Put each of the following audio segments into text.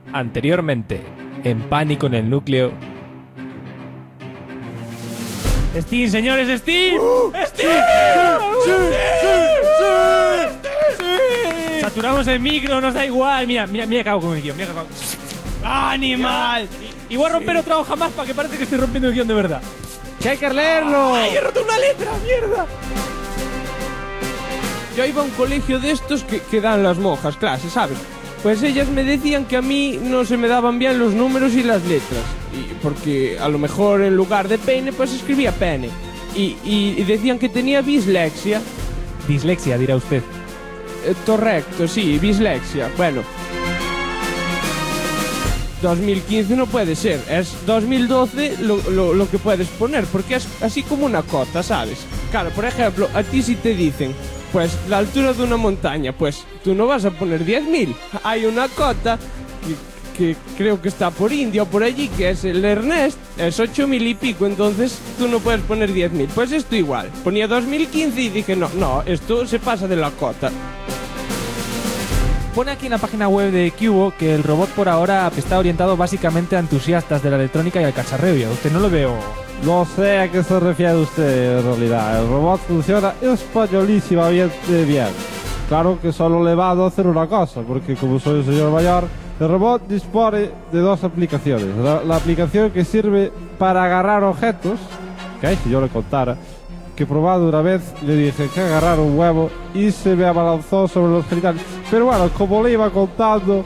Anteriormente, en Pánico en el Núcleo. ¡Steam, señores, Steam! ¡Steam! ¡Sí! Saturamos el micro, nos da igual. Mira, cago con el guión. Mira, ¡animal! Y voy a romper otra hoja más para que parezca que estoy rompiendo el guión de verdad. ¡Que hay que leerlo! ¡Ay, he roto una letra, mierda! Yo iba a un colegio de estos que dan las monjas clases, ¿sabes? Pues ellas me decían que a mí no se me daban bien los números y las letras. Porque a lo mejor en lugar de peine, pues escribía pene. Y decían que tenía dislexia. Dislexia, dirá usted. Correcto, sí, dislexia. Bueno, 2015 no puede ser, es 2012 lo que puedes poner, porque es así como una cota, ¿sabes? Claro, por ejemplo, a ti si te dicen, pues la altura de una montaña, pues tú no vas a poner 10.000. Hay una cota que creo que está por India o por allí, que es el Ernest, es 8.000 y pico, entonces tú no puedes poner 10.000. Pues esto igual, ponía 2015 y dije, no, esto se pasa de la cota. Pone aquí en la página web de Cubo que el robot por ahora está orientado básicamente a entusiastas de la electrónica y al cacharreo. Y a usted no lo veo. No sé a qué se refiere usted en realidad. El robot funciona españolísimamente bien. Claro que solo le va a hacer una cosa, porque como soy un señor mayor, el robot dispone de dos aplicaciones. La aplicación que sirve para agarrar objetos, que si yo le contara, que probado una vez le dije que agarrar un huevo y se me abalanzó sobre los genitales. Pero bueno, como le iba contando...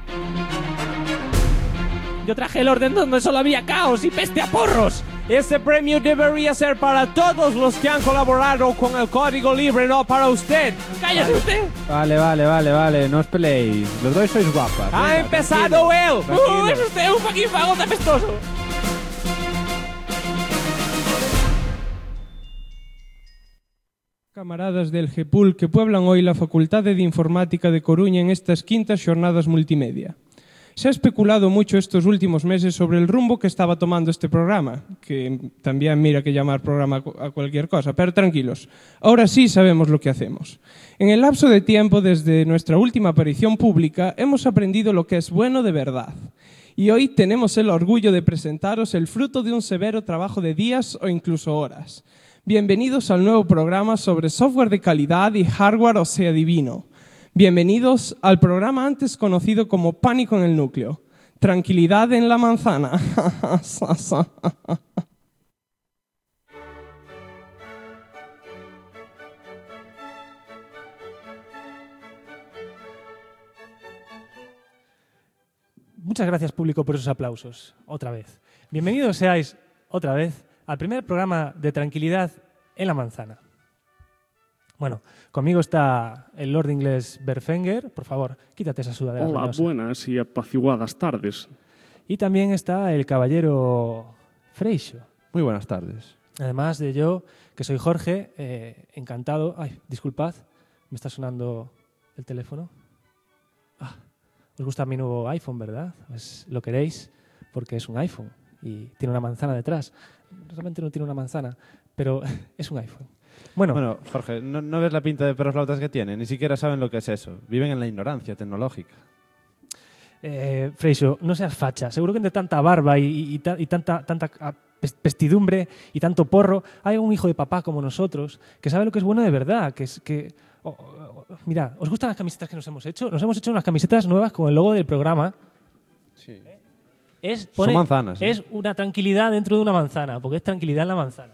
Yo traje el orden donde solo había caos y peste a porros. Ese premio debería ser para todos los que han colaborado con el código libre, no para usted. ¡Cállese usted! Vale, no os peleéis. Los dos sois guapas. ¡Ha empezado él! ¡Es usted un fucking fagot apestoso! Camaradas del GEPUL que pueblan hoy la Facultade de Informática de Coruña en estas quintas xornadas multimedia. Se ha especulado mucho estos últimos meses sobre el rumbo que estaba tomando este programa, que también mira que llamar programa a cualquier cosa, pero tranquilos, ahora sí sabemos lo que hacemos. En el lapso de tiempo desde nuestra última aparición pública hemos aprendido lo que es bueno de verdad. Y hoy tenemos el orgullo de presentaros el fruto de un severo trabajo de días o incluso horas. Bienvenidos al nuevo programa sobre software de calidad y hardware, o sea, divino. Bienvenidos al programa antes conocido como Pánico en el Núcleo. Tranquilidad en la manzana. Muchas gracias, público, por esos aplausos. Otra vez. Bienvenidos seáis, otra vez, al primer programa de Tranquilidad en la Manzana. Bueno, conmigo está el Lord Inglés Berfenger. Por favor, quítate esa sudadera. Hola, ruinosa. buenas y apaciguadas tardes. Y también está el caballero Freixo. Muy buenas tardes. Además de yo, que soy Jorge, encantado. Ay, disculpad, me está sonando el teléfono. Os gusta mi nuevo iPhone, ¿verdad? Pues lo queréis porque es un iPhone y tiene una manzana detrás. Realmente no tiene una manzana, pero es un iPhone. Bueno, Jorge, ¿no ves la pinta de perros flautas que tiene? Ni siquiera saben lo que es eso. Viven en la ignorancia tecnológica. Freixo, no seas facha. Seguro que entre tanta barba y tanta pestidumbre y tanto porro hay un hijo de papá como nosotros que sabe lo que es bueno de verdad. Mira, ¿os gustan las camisetas que nos hemos hecho? Nos hemos hecho unas camisetas nuevas con el logo del programa. Sí. Son manzanas. Es una tranquilidad dentro de una manzana, porque es tranquilidad en la manzana.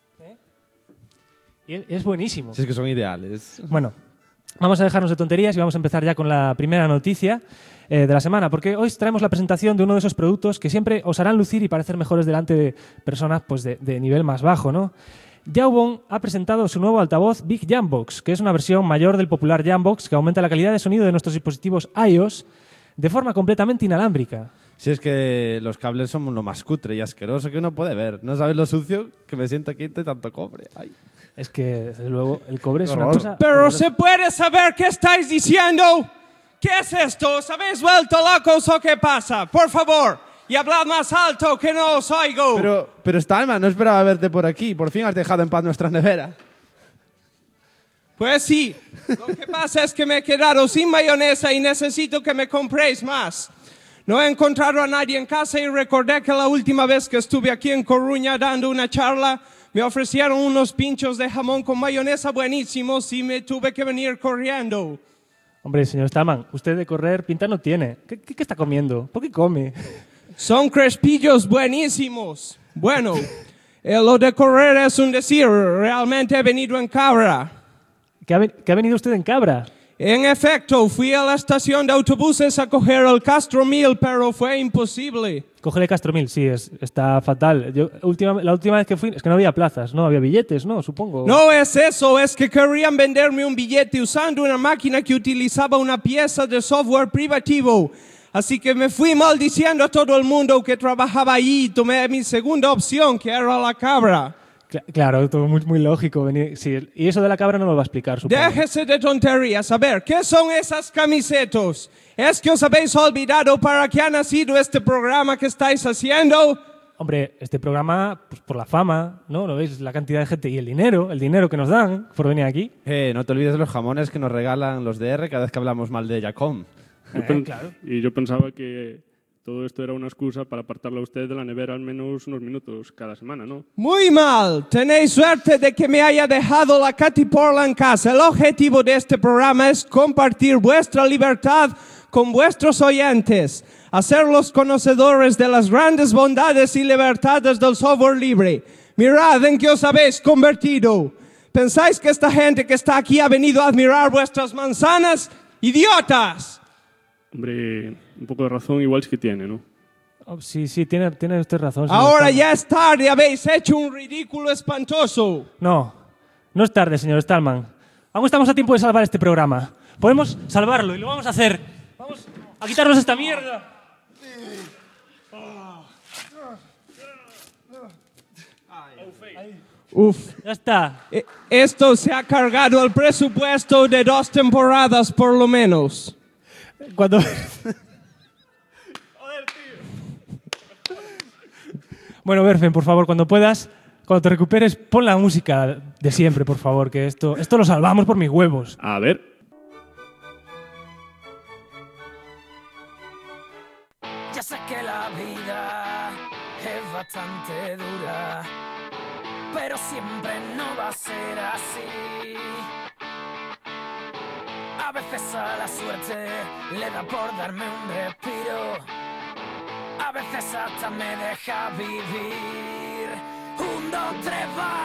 Y es buenísimo. Si es que son ideales. Bueno, vamos a dejarnos de tonterías y vamos a empezar ya con la primera noticia de la semana, porque hoy traemos la presentación de uno de esos productos que siempre os harán lucir y parecer mejores delante de personas pues, de nivel más bajo, ¿no? Jawbone ha presentado su nuevo altavoz Big Jambox, que es una versión mayor del popular Jambox que aumenta la calidad de sonido de nuestros dispositivos iOS de forma completamente inalámbrica. Si es que los cables son lo más cutre y asqueroso que uno puede ver. No sabes lo sucio que me siento aquí de tanto cobre. Ay. Es que, desde luego, el cobre es una cosa... Pero ¿se puede saber qué estáis diciendo? ¿Qué es esto? ¿Os habéis vuelto locos o qué pasa? Por favor, y hablad más alto que no os oigo. Pero Stalman, no esperaba verte por aquí. Por fin has dejado en paz nuestra nevera. Pues sí, lo que pasa es que me he quedado sin mayonesa y necesito que me compréis más. No he encontrado a nadie en casa y recordé que la última vez que estuve aquí en Coruña dando una charla, me ofrecieron unos pinchos de jamón con mayonesa buenísimos y me tuve que venir corriendo. Hombre, señor Stallman, usted de correr pinta no tiene. ¿Qué está comiendo? ¿Por qué come? Son crespillos buenísimos. Bueno, lo de correr es un decir, realmente he venido en cabra. ¿Que ha venido usted en cabra? En efecto, fui a la estación de autobuses a coger el Castro 1000, pero fue imposible. Cógele Castro 1000, sí, está fatal. La última vez que fui, es que no había plazas, no había billetes, ¿no? Supongo. No es eso, es que querían venderme un billete usando una máquina que utilizaba una pieza de software privativo. Así que me fui maldiciendo a todo el mundo que trabajaba ahí y tomé mi segunda opción, que era la cabra. Claro, todo muy lógico. Sí, y eso de la cabra no lo va a explicar, supongo. Déjese de tonterías. A ver, ¿qué son esas camisetas? ¿Es que os habéis olvidado para qué ha nacido este programa que estáis haciendo? Hombre, este programa, pues por la fama, ¿no? ¿Lo veis? La cantidad de gente y el dinero que nos dan por venir aquí. No te olvides de los jamones que nos regalan los DR cada vez que hablamos mal de Jacom. Claro. Y yo pensaba que todo esto era una excusa para apartarlo a usted de la nevera al menos unos minutos cada semana, ¿no? Muy mal. Tenéis suerte de que me haya dejado la Katy Porla en casa. El objetivo de este programa es compartir vuestra libertad con vuestros oyentes, hacerlos conocedores de las grandes bondades y libertades del software libre. Mirad en qué os habéis convertido. ¿Pensáis que esta gente que está aquí ha venido a admirar vuestras manzanas? ¡Idiotas! Hombre, un poco de razón igual sí que tiene, ¿no? Oh, sí, tiene usted razón. Señor Ahora Stallman. ya es tarde, habéis hecho un ridículo espantoso. No es tarde, señor Stallman. Aún estamos a tiempo de salvar este programa. Podemos salvarlo y lo vamos a hacer. Vamos a quitarnos esta mierda. Uf. Ya está. Esto se ha cargado el presupuesto de 2 temporadas por lo menos. Cuando... Bueno, Berfen, por favor, cuando puedas, cuando te recuperes, pon la música de siempre, por favor, que esto lo salvamos por mis huevos. A ver. Ya sé que la vida es bastante dura, pero siempre no va a ser así. A veces a la suerte le da por darme un respiro, a veces hasta me deja vivir. 1, 2, 3, va.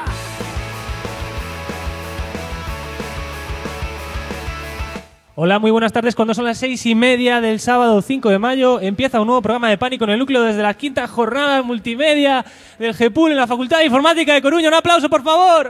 Hola, muy buenas tardes. Cuando son las 6:30 del sábado 5 de mayo, empieza un nuevo programa de Pánico en el Núcleo desde la 5ª jornada multimedia del GEPUL en la Facultad de Informática de Coruña. ¡Un aplauso, por favor!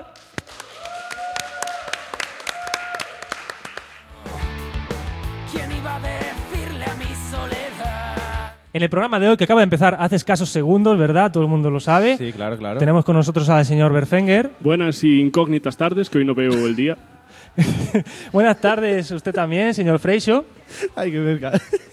¿Quién iba a decirle a mi soledad? En el programa de hoy, que acaba de empezar hace escasos segundos, ¿verdad? Todo el mundo lo sabe. Sí, claro. Tenemos con nosotros al señor Berfenger. Buenas y incógnitas tardes, que hoy no veo el día. Buenas tardes, usted también, señor Freixo. Ay, qué verga.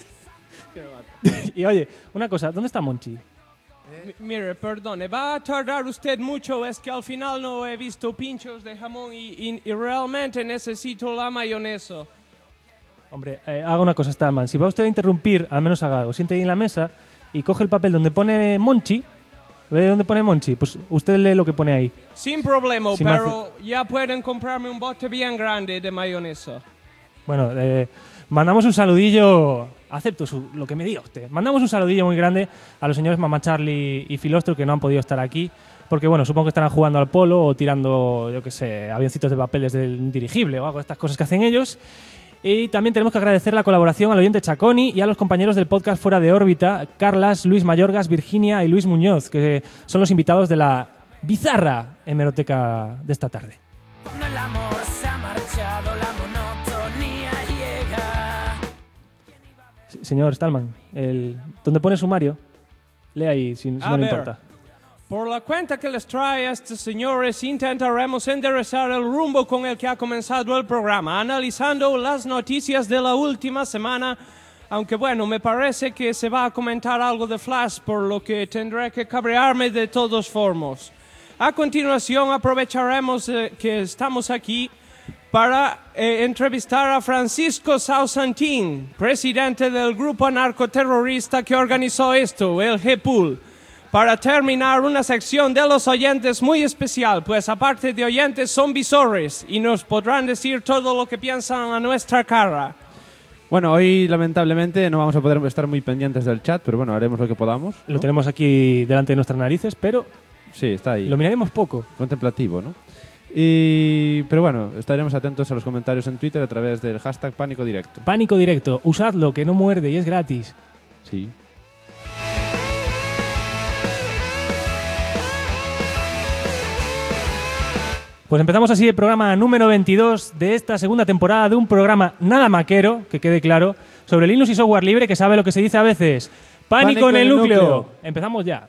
Y oye, una cosa, ¿dónde está Monchi? Mire, perdone, va a tardar usted mucho, es que al final no he visto pinchos de jamón y realmente necesito la mayonesa. Hombre, haga una cosa, Stallman. Si va usted a interrumpir, al menos haga algo. Siente ahí en la mesa y coge el papel donde pone Monchi. ¿Ve dónde pone Monchi? Pues usted lee lo que pone ahí. Sin problema, Si pero ya pueden comprarme un bote bien grande de mayonesa. Bueno, mandamos un saludillo. Acepto lo que me diga usted. Mandamos un saludillo muy grande a los señores Mamá Charlie y Filostro que no han podido estar aquí. Porque, bueno, supongo que estarán jugando al polo o tirando, yo qué sé, avioncitos de papel desde el dirigible o algo de estas cosas que hacen ellos. Y también tenemos que agradecer la colaboración al oyente Chaconi y a los compañeros del podcast Fuera de órbita, Carlas, Luis Mayorgas, Virginia y Luis Muñoz, que son los invitados de la bizarra hemeroteca de esta tarde. Cuando el amor se ha marchado, la monotonía llega. Señor Stallman, ¿dónde pone sumario? Lee ahí, si no le importa. Por la cuenta que les trae estos señores, intentaremos enderezar el rumbo con el que ha comenzado el programa, analizando las noticias de la última semana, aunque bueno, me parece que se va a comentar algo de Flash, por lo que tendré que cabrearme de todos formos. A continuación aprovecharemos que estamos aquí para entrevistar a Francisco Sausantín, presidente del grupo narcoterrorista que organizó esto, el G-Pool. Para terminar, una sección de los oyentes muy especial, pues aparte de oyentes son visores y nos podrán decir todo lo que piensan a nuestra cara. Bueno, hoy lamentablemente no vamos a poder estar muy pendientes del chat, pero bueno, haremos lo que podamos, ¿no? Lo tenemos aquí delante de nuestras narices, pero Sí, está ahí. lo miraremos poco. Contemplativo, ¿no? Pero bueno, estaremos atentos a los comentarios en Twitter a través del hashtag Pánico Directo. Pánico Directo, usadlo, que no muerde y es gratis. Sí. Pues empezamos así el programa número 22 de esta segunda temporada de un programa nada maquero, que quede claro, sobre Linux y software libre, que sabe lo que se dice a veces. ¡Pánico en el núcleo! Empezamos ya.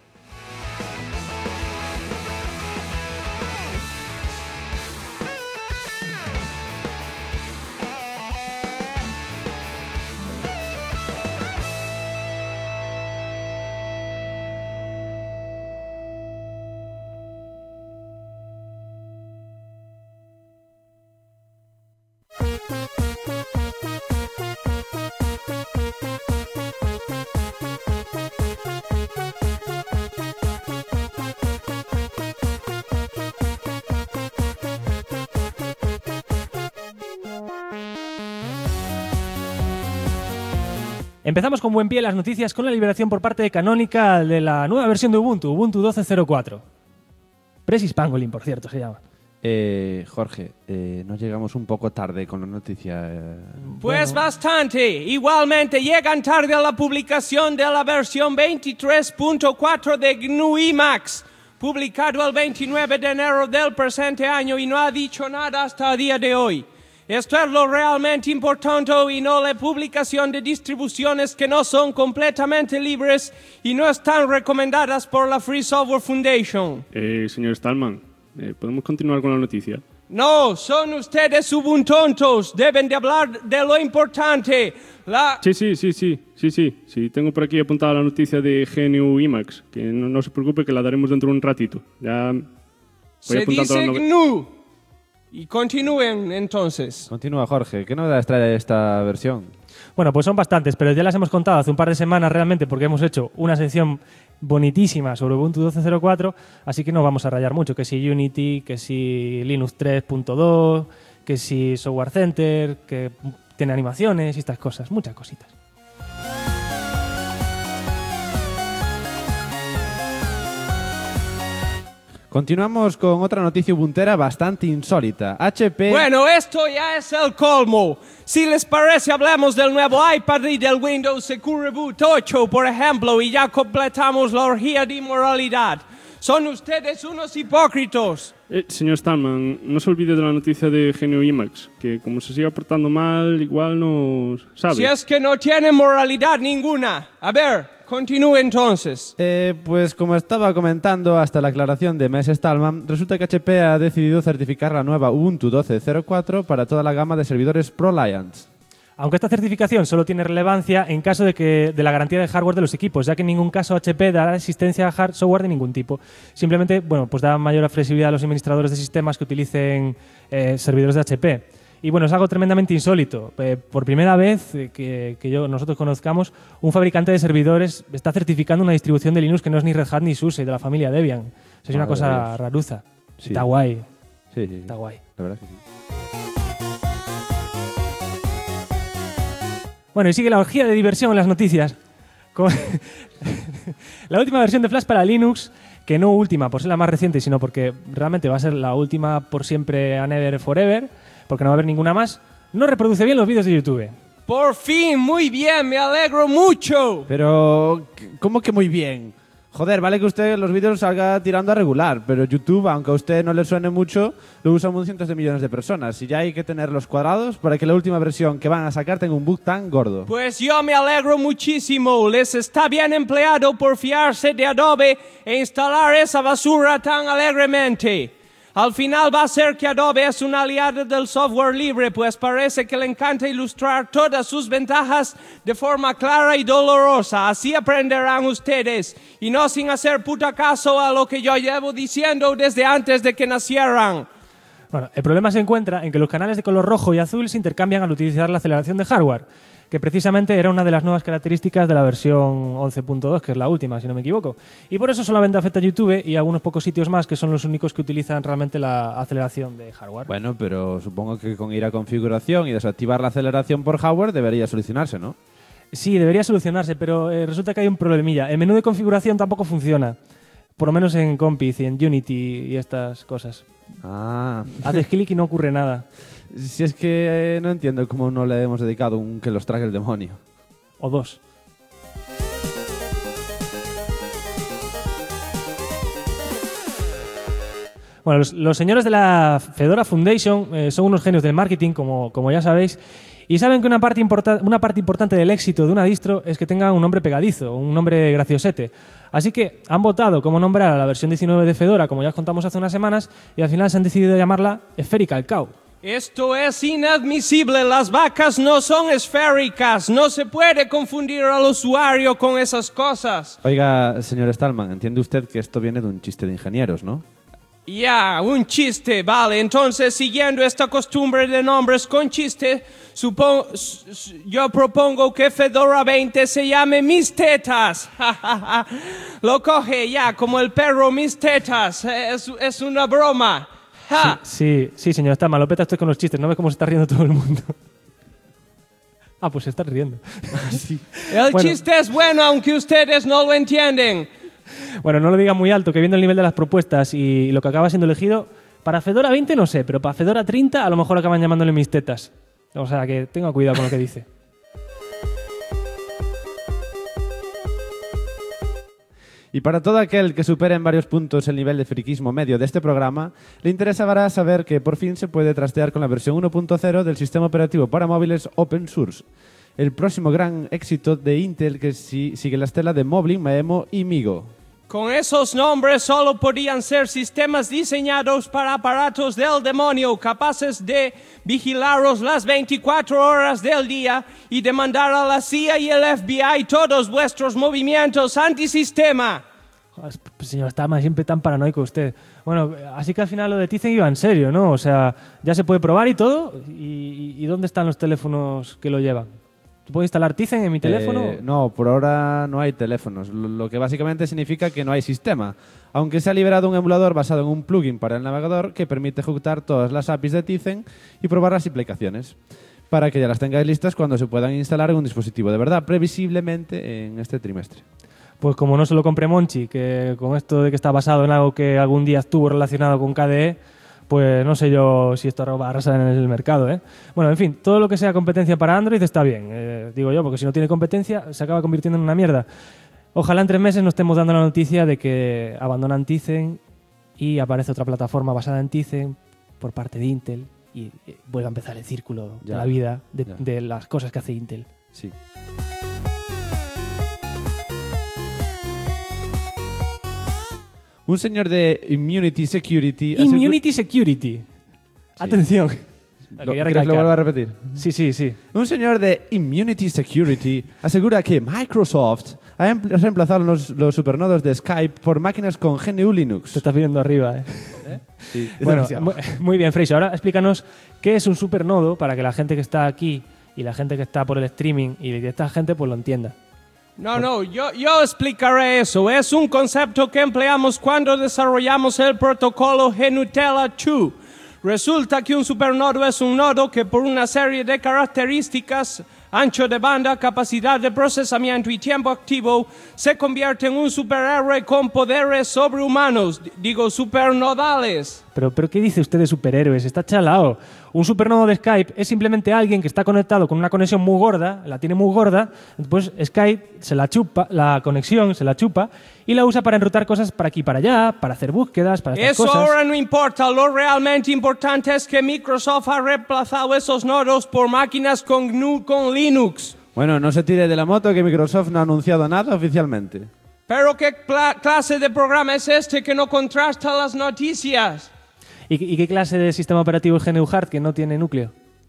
Empezamos con buen pie las noticias con la liberación por parte de Canonical de la nueva versión de Ubuntu, Ubuntu 12.04. Precis Pangolin, por cierto, se llama. Jorge, ¿no llegamos un poco tarde con la noticia? Pues bastante. Igualmente llegan tarde a la publicación de la versión 23.4 de GNU Emacs, publicado el 29 de enero del presente año y no ha dicho nada hasta el día de hoy. Esto es lo realmente importante y no la publicación de distribuciones que no son completamente libres y no están recomendadas por la Free Software Foundation. Señor Stallman, ¿podemos continuar con la noticia? No, son ustedes ubuntontos, deben de hablar de lo importante. Sí, tengo por aquí apuntada la noticia de GNU Emacs, que no se preocupe que la daremos dentro de un ratito. Ya voy Se apuntando dice la GNU. Y continúen entonces. Continúa, Jorge. ¿Qué novedades trae esta versión? Bueno, pues son bastantes, pero ya las hemos contado hace un par de semanas realmente porque hemos hecho una sección bonitísima sobre Ubuntu 12.04, así que no vamos a rayar mucho, que si Unity, que si Linux 3.2, que si Software Center, que tiene animaciones y estas cosas, muchas cositas. Continuamos con otra noticia ubuntera bastante insólita. HP... Bueno, esto ya es el colmo. Si les parece, hablemos del nuevo iPad y del Windows Secure Boot 8, por ejemplo, y ya completamos la orgía de inmoralidad. Son ustedes unos hipócritas. Señor Stallman, no se olvide de la noticia de GNU Emacs, que como se siga portando mal, igual no sabe. Si es que no tiene moralidad ninguna. A ver, continúe entonces. Pues como estaba comentando hasta la aclaración de Ms. Stallman, resulta que HP ha decidido certificar la nueva Ubuntu 12.04 para toda la gama de servidores ProLiants. Aunque esta certificación solo tiene relevancia en caso de la garantía de hardware de los equipos, ya que en ningún caso HP dará asistencia a software de ningún tipo. Simplemente, bueno, pues da mayor flexibilidad a los administradores de sistemas que utilicen servidores de HP. Y bueno, es algo tremendamente insólito. Por primera vez que nosotros conozcamos, un fabricante de servidores está certificando una distribución de Linux que no es ni Red Hat ni SUSE, de la familia Debian. O sea, es una cosa raruza. Sí. Está guay. Sí. Está guay. La verdad que sí. Bueno, y sigue la orgía de diversión en las noticias. Con la última versión de Flash para Linux, que no última por ser la más reciente, sino porque realmente va a ser la última por siempre and ever forever, porque no va a haber ninguna más, no reproduce bien los vídeos de YouTube. Por fin, muy bien, me alegro mucho. Pero, ¿cómo que muy bien? Joder, vale que usted los vídeos salga tirando a regular, pero YouTube, aunque a usted no le suene mucho, lo usan cientos de millones de personas. Y ya hay que tenerlos cuadrados para que la última versión que van a sacar tenga un bug tan gordo. Pues yo me alegro muchísimo. Les está bien empleado por fiarse de Adobe e instalar esa basura tan alegremente. Al final va a ser que Adobe es un aliado del software libre, pues parece que le encanta ilustrar todas sus ventajas de forma clara y dolorosa. Así aprenderán ustedes, y no sin hacer puta caso a lo que yo llevo diciendo desde antes de que nacieran. Bueno, el problema se encuentra en que los canales de color rojo y azul se intercambian al utilizar la aceleración de hardware, que precisamente era una de las nuevas características de la versión 11.2, que es la última, si no me equivoco. Y por eso solamente afecta a YouTube y a algunos pocos sitios más, que son los únicos que utilizan realmente la aceleración de hardware. Bueno, pero supongo que con ir a configuración y desactivar la aceleración por hardware debería solucionarse, ¿no? Sí, debería solucionarse, pero resulta que hay un problemilla. El menú de configuración tampoco funciona, por lo menos en Compiz y en Unity y estas cosas. Ah. Haces clic y no ocurre nada. Si es que no entiendo cómo no le hemos dedicado un que los trague el demonio. O dos. Bueno, los señores de la Fedora Foundation son unos genios del marketing, como ya sabéis, y saben que una parte importante del éxito de una distro es que tenga un nombre pegadizo, un nombre graciosete. Así que han votado cómo nombrar a la versión 19 de Fedora, como ya os contamos hace unas semanas, y al final se han decidido llamarla Spherical Cow. Esto es inadmisible, las vacas no son esféricas, no se puede confundir al usuario con esas cosas. Oiga, señor Stallman, entiende usted que esto viene de un chiste de ingenieros, ¿no? Ya, un chiste, vale. Entonces, siguiendo esta costumbre de nombres con chiste, yo propongo que Fedora 20 se llame Mis Tetas. Lo coge ya, como el perro Mis Tetas. Es una broma. Sí, señor Stallman, lo peta usted con los chistes. ¿No ves cómo se está riendo todo el mundo? Ah, pues se está riendo. Sí. El chiste es bueno, aunque ustedes no lo entienden. Bueno, no lo diga muy alto, que viendo el nivel de las propuestas y lo que acaba siendo elegido, para Fedora 20 no sé, pero para Fedora 30 a lo mejor acaban llamándole Mis Tetas. O sea, que tenga cuidado con lo que dice. Y para todo aquel que supere en varios puntos el nivel de friquismo medio de este programa, le interesará saber que por fin se puede trastear con la versión 1.0 del sistema operativo para móviles Open Source. El próximo gran éxito de Intel que sigue la estela de Moblin, Maemo y Migo. Con esos nombres solo podían ser sistemas diseñados para aparatos del demonio, capaces de vigilaros las 24 horas del día y demandar a la CIA y el FBI todos vuestros movimientos antisistema. Señor Stallman, siempre tan paranoico usted. Bueno, así que al final lo de Tizen iba en serio, ¿no? O sea, ya se puede probar y todo. ¿Y dónde están los teléfonos que lo llevan? ¿Puedo instalar Tizen en mi teléfono? No, por ahora no hay teléfonos, lo que básicamente significa que no hay sistema, aunque se ha liberado un emulador basado en un plugin para el navegador que permite ejecutar todas las APIs de Tizen y probar las implicaciones, para que ya las tengáis listas cuando se puedan instalar en un dispositivo de verdad, previsiblemente en este trimestre. Pues como no se lo compre Monchi, que con esto de que está basado en algo que algún día estuvo relacionado con KDE, pues no sé yo si esto va a arrasar en el mercado, ¿eh? Bueno, en fin, todo lo que sea competencia para Android está bien, digo yo, porque si no tiene competencia se acaba convirtiendo en una mierda. Ojalá en 3 meses nos estemos dando la noticia de que abandonan Tizen y aparece otra plataforma basada en Tizen por parte de Intel y vuelve a empezar el círculo de la vida de las cosas que hace Intel. Sí. Un señor de Immunity Security... Immunity Security. Sí. Atención. ¿Quieres que lo vuelva a repetir? Sí. Un señor de Immunity Security asegura que Microsoft ha reemplazado los supernodos de Skype por máquinas con GNU Linux. Te estás viendo arriba, ¿eh? Sí, bueno, muy bien, Freixo. Ahora explícanos qué es un supernodo para que la gente que está aquí y la gente que está por el streaming y esta gente pues lo entienda. No, yo explicaré eso. Es un concepto que empleamos cuando desarrollamos el protocolo GNUtella 2. Resulta que un supernodo es un nodo que por una serie de características, ancho de banda, capacidad de procesamiento y tiempo activo, se convierte en un superhéroe con poderes sobrehumanos, digo supernodales. Pero ¿qué dice usted de superhéroes? Está chalao. Un supernodo de Skype es simplemente alguien que está conectado con una conexión muy gorda, la tiene muy gorda, después Skype se la chupa, la conexión se la chupa y la usa para enrutar cosas para aquí y para allá, para hacer búsquedas, para estas Eso cosas. ahora no importa, lo realmente importante es que Microsoft ha reemplazado esos nodos por máquinas con GNU con Linux. Bueno, no se tire de la moto que Microsoft no ha anunciado nada oficialmente. Pero ¿qué clase de programa es este que no contrasta las noticias? ¿Y qué clase de sistema operativo es GNU Hard que no tiene núcleo?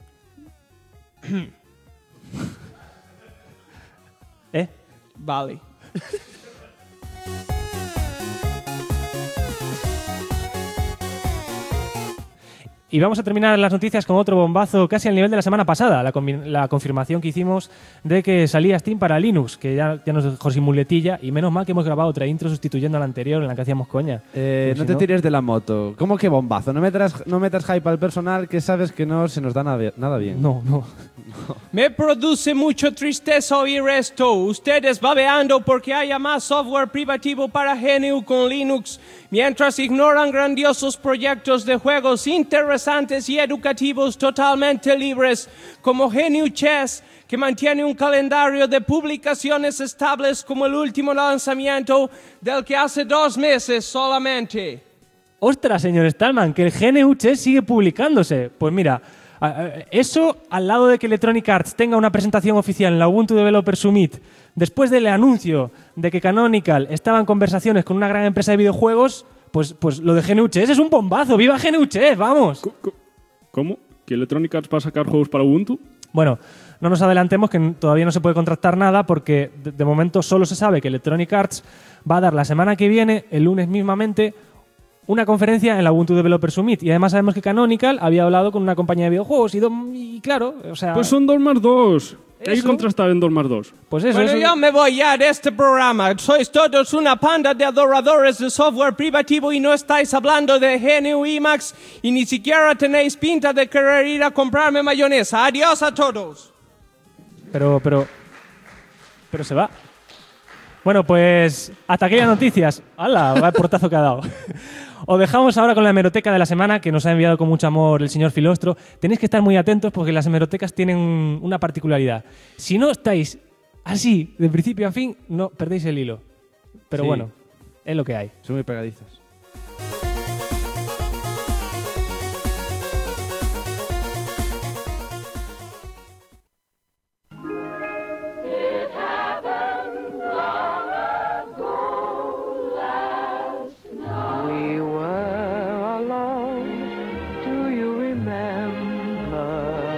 Vale. Y vamos a terminar las noticias con otro bombazo casi al nivel de la semana pasada, la confirmación que hicimos de que salía Steam para Linux, que ya nos dejó sin muletilla, y menos mal que hemos grabado otra intro sustituyendo a la anterior en la que hacíamos coña. No te tires de la moto. ¿Cómo que bombazo? No metas hype al personal que sabes que no se nos da nada bien. No. Me produce mucho tristeza oír esto. Ustedes babeando porque haya más software privativo para GNU con Linux, mientras ignoran grandiosos proyectos de juegos interesantes y educativos totalmente libres, como GNU Chess, que mantiene un calendario de publicaciones estables como el último lanzamiento del que hace 2 meses solamente. ¡Ostras, señor Stallman! Que el GNU Chess sigue publicándose. Pues mira, eso al lado de que Electronic Arts tenga una presentación oficial en la Ubuntu Developer Summit, después del anuncio de que Canonical estaba en conversaciones con una gran empresa de videojuegos, pues lo de GNU Chess es un bombazo. ¡Viva GNU Chess! ¡Vamos! ¿Cómo? ¿Que Electronic Arts va a sacar juegos para Ubuntu? Bueno, no nos adelantemos que todavía no se puede contratar nada porque de momento solo se sabe que Electronic Arts va a dar la semana que viene, el lunes mismamente, una conferencia en la Ubuntu Developer Summit. Y además sabemos que Canonical había hablado con una compañía de videojuegos y claro, o sea... Pues son 2+2. Hay que Eso. contrastar en 2+2. Pues eso, Bueno, eso. yo me voy ya de este programa. Sois todos una panda de adoradores de software privativo y no estáis hablando de GNU Emacs y ni siquiera tenéis pinta de querer ir a comprarme mayonesa. Adiós a todos. Pero se va. Bueno, pues hasta aquí las noticias. ¡Hala! Va el portazo que ha dado. Os dejamos ahora con la hemeroteca de la semana que nos ha enviado con mucho amor el señor Filostro. Tenéis que estar muy atentos porque las hemerotecas tienen una particularidad. Si no estáis así, de principio a fin, no perdéis el hilo. Pero Sí. bueno, es lo que hay. Son muy pegadizas. We were alone, do you remember?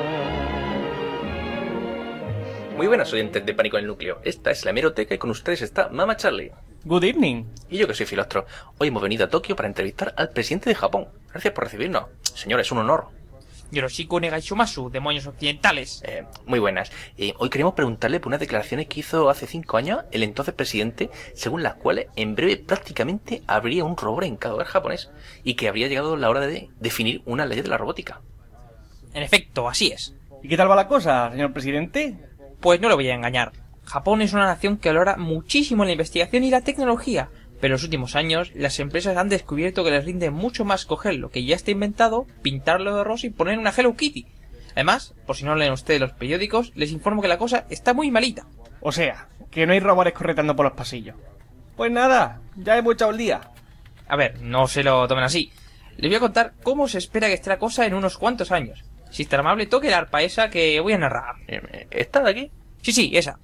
Muy buenas oyentes de Pánico en el Núcleo. Esta es la hemeroteca y con ustedes está Mama Charlie. Good evening. Y yo que soy Filostro. Hoy hemos venido a Tokio para entrevistar al presidente de Japón. Gracias por recibirnos. Señor, es un honor. Yoroshiku Negaishumasu, demonios occidentales. Muy buenas. Hoy queremos preguntarle por unas declaraciones que hizo hace 5 años el entonces presidente, según las cuales en breve prácticamente habría un robot en cada hogar japonés y que habría llegado la hora de definir una ley de la robótica. En efecto, así es. ¿Y qué tal va la cosa, señor presidente? Pues no le voy a engañar. Japón es una nación que valora muchísimo la investigación y la tecnología, pero en los últimos años las empresas han descubierto que les rinde mucho más coger lo que ya está inventado, pintarlo de rosa y poner una Hello Kitty. Además, por si no leen ustedes los periódicos, les informo que la cosa está muy malita. O sea, que no hay robots correteando por los pasillos. Pues nada, ya hemos echado el día. A ver, no se lo tomen así. Les voy a contar cómo se espera que esté la cosa en unos cuantos años. Si es tan amable, toque la arpa esa que voy a narrar. ¿Está de aquí? Sí, esa.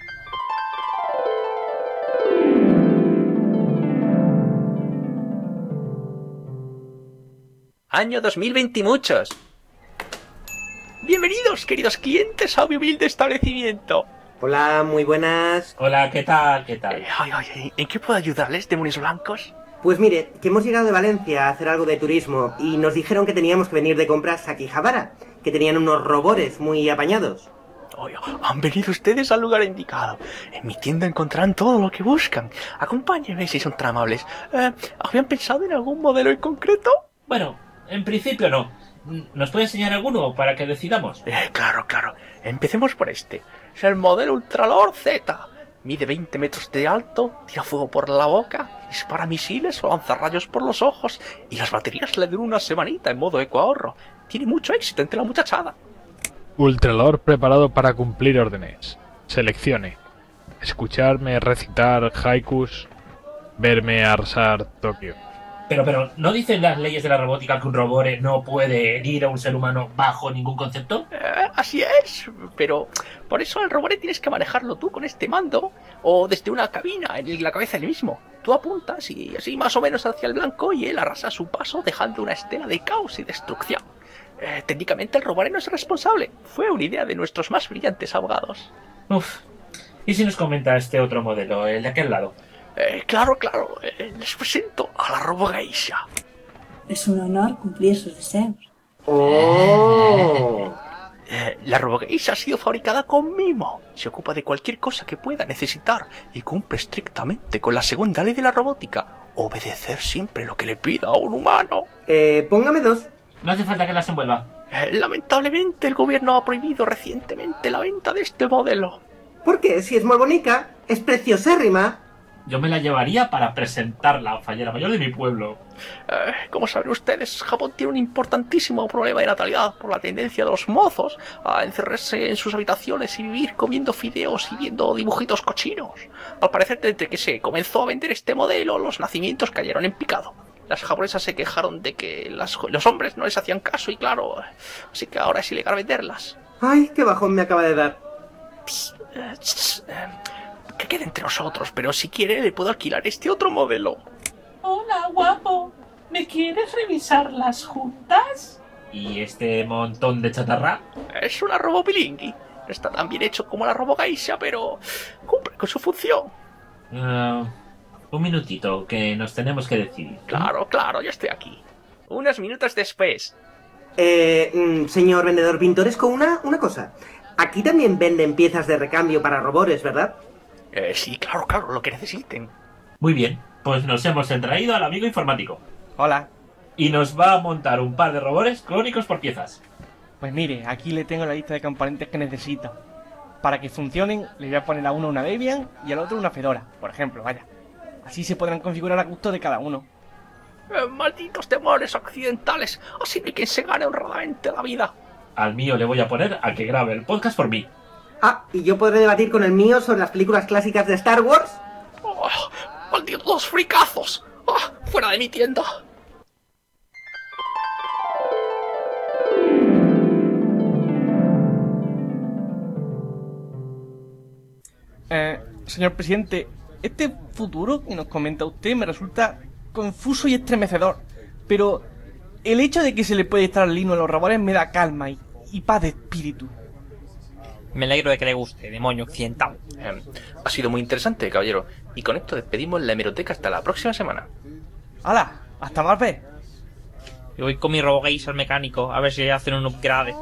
Año 2020 y muchos. Bienvenidos, queridos clientes, a mi humilde establecimiento. Hola, muy buenas. Hola, ¿qué tal? ¿Qué tal? ¿En qué puedo ayudarles, demonios blancos? Pues mire, que hemos llegado de Valencia a hacer algo de turismo y nos dijeron que teníamos que venir de compras a Akihabara, que tenían unos robores muy apañados. Han venido ustedes al lugar indicado. En mi tienda encontrarán todo lo que buscan. Acompáñenme si son tan amables. ¿Habían pensado en algún modelo en concreto? Bueno, en principio no. ¿Nos puede enseñar alguno para que decidamos? Claro. Empecemos por este. Es el modelo Ultralord Z. Mide 20 metros de alto, tira fuego por la boca, dispara misiles o lanza rayos por los ojos y las baterías le duran una semanita en modo ecoahorro. Tiene mucho éxito entre la muchachada. Ultralord preparado para cumplir órdenes. Seleccione. Escucharme recitar haikus. Verme arrasar Tokio. Pero, ¿no dicen las leyes de la robótica que un robot no puede herir a un ser humano bajo ningún concepto? Así es, pero por eso el robot tienes que manejarlo tú con este mando o desde una cabina en la cabeza del mismo. Tú apuntas y así más o menos hacia el blanco y él arrasa a su paso dejando una estela de caos y destrucción. Técnicamente el robot no es responsable. Fue una idea de nuestros más brillantes abogados. ¿Y si nos comenta este otro modelo, el de aquel lado? Claro. Les presento a la RoboGeisha. Es un honor cumplir sus deseos. ¡Oh! La RoboGeisha ha sido fabricada con mimo. Se ocupa de cualquier cosa que pueda necesitar y cumple estrictamente con la segunda ley de la robótica: obedecer siempre lo que le pida a un humano. Póngame 2. No hace falta que las envuelva. Lamentablemente, el gobierno ha prohibido recientemente la venta de este modelo. ¿Por qué? Si es muy bonita, es preciosérrima. Yo me la llevaría para presentar la fallera mayor de mi pueblo. Como saben ustedes, Japón tiene un importantísimo problema de natalidad por la tendencia de los mozos a encerrarse en sus habitaciones y vivir comiendo fideos y viendo dibujitos cochinos. Al parecer, desde que se comenzó a vender este modelo, los nacimientos cayeron en picado. Las japonesas se quejaron de que los hombres no les hacían caso y claro, así que ahora es ilegal venderlas. ¡Ay, qué bajón me acaba de dar! Que quede entre nosotros, pero si quiere le puedo alquilar este otro modelo. Hola, guapo. ¿Me quieres revisar las juntas? ¿Y este montón de chatarra? Es una RoboBilingui. No está tan bien hecho como la RoboGeisha, pero cumple con su función. Un minutito, que nos tenemos que decidir. Claro, ya estoy aquí. Unos minutos después. Señor vendedor pintoresco, una cosa. Aquí también venden piezas de recambio para robores, ¿verdad? Sí, claro, lo que necesiten. Muy bien, pues nos hemos traído al amigo informático. Hola. Y nos va a montar un par de robores clónicos por piezas. Pues mire, aquí le tengo la lista de componentes que necesita. Para que funcionen, le voy a poner a uno una Debian y al otro una Fedora, por ejemplo, vaya. Así se podrán configurar a gusto de cada uno. Malditos demonios occidentales, así no hay quien se gane honradamente la vida. Al mío le voy a poner a que grabe el podcast por mí. Ah, ¿y yo podré debatir con el mío sobre las películas clásicas de Star Wars? Oh, ¡malditos fricazos! Oh, ¡fuera de mi tienda! Señor presidente, este futuro que nos comenta usted me resulta confuso y estremecedor. Pero el hecho de que se le puede estar al lino a los robores me da calma y paz de espíritu. Me alegro de que le guste, demonio occidental. Ha sido muy interesante, caballero. Y con esto despedimos la hemeroteca hasta la próxima semana. ¡Hala! ¡Hasta más vez! Yo voy con mi RoboGeisha al mecánico, a ver si le hacen un upgrade.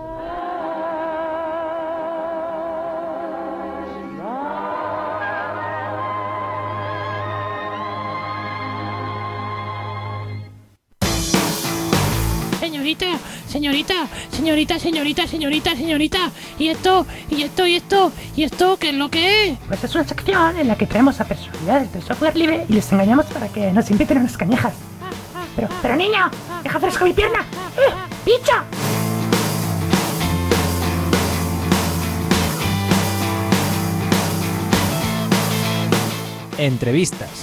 Señorita. ¿Y esto? ¿Qué es lo que es? Pues es una sección en la que traemos a personalidades del software libre y les engañamos para que nos inviten a unas cañejas. Pero niño, deja fresco mi pierna. ¡Picha! Entrevistas.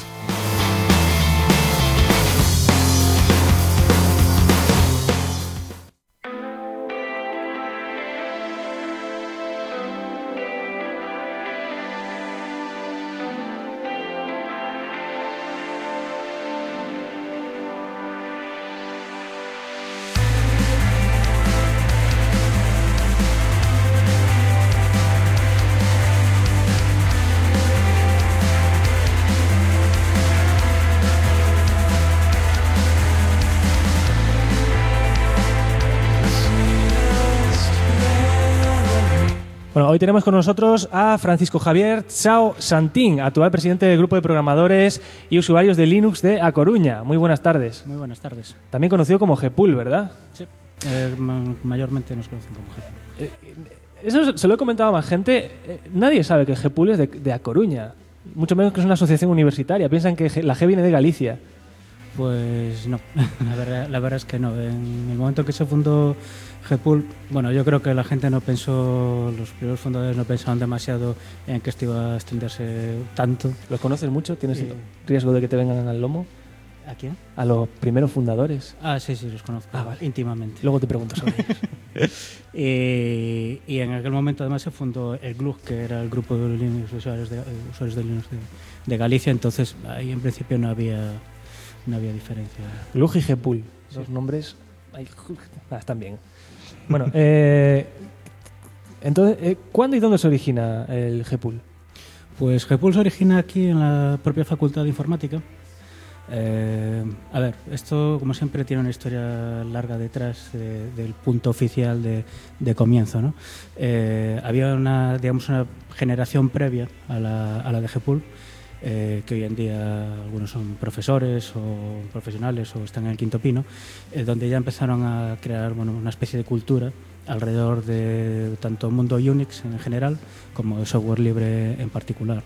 Bueno, hoy tenemos con nosotros a Francisco Javier Chao Santín, actual presidente del grupo de programadores y usuarios de Linux de A Coruña. Muy buenas tardes. Muy buenas tardes. También conocido como Gepul, ¿verdad? Sí, mayormente nos conocen como Gepul. Eso se lo he comentado a más gente. Nadie sabe que Gepul es de A Coruña, mucho menos que es una asociación universitaria. Piensan que la G viene de Galicia. Pues no, la verdad es que no. En el momento que se fundó Gepul, bueno, yo creo que la gente no pensó, los primeros fundadores no pensaban demasiado en que esto iba a extenderse tanto. ¿Los conoces mucho? ¿Tienes riesgo de que te vengan al lomo? ¿A quién? A los primeros fundadores. Ah, sí, los conozco. Vale. Íntimamente. Luego te pregunto sobre ellos. Y en aquel momento además se fundó el GLUG, que era el grupo de Linux, usuarios de Linux de Galicia, entonces ahí en principio no había diferencia. GLUG y Gepul, dos nombres están bien. Bueno, entonces, ¿cuándo y dónde se origina el Gepul? Pues Gepul se origina aquí en la propia Facultad de Informática, A ver, esto como siempre tiene una historia larga detrás del punto oficial de comienzo, ¿no? Había una generación previa a la de Gepul, que hoy en día algunos son profesores o profesionales o están en el Quinto Pino, donde ya empezaron a crear una especie de cultura alrededor de tanto mundo Unix en general como de software libre en particular.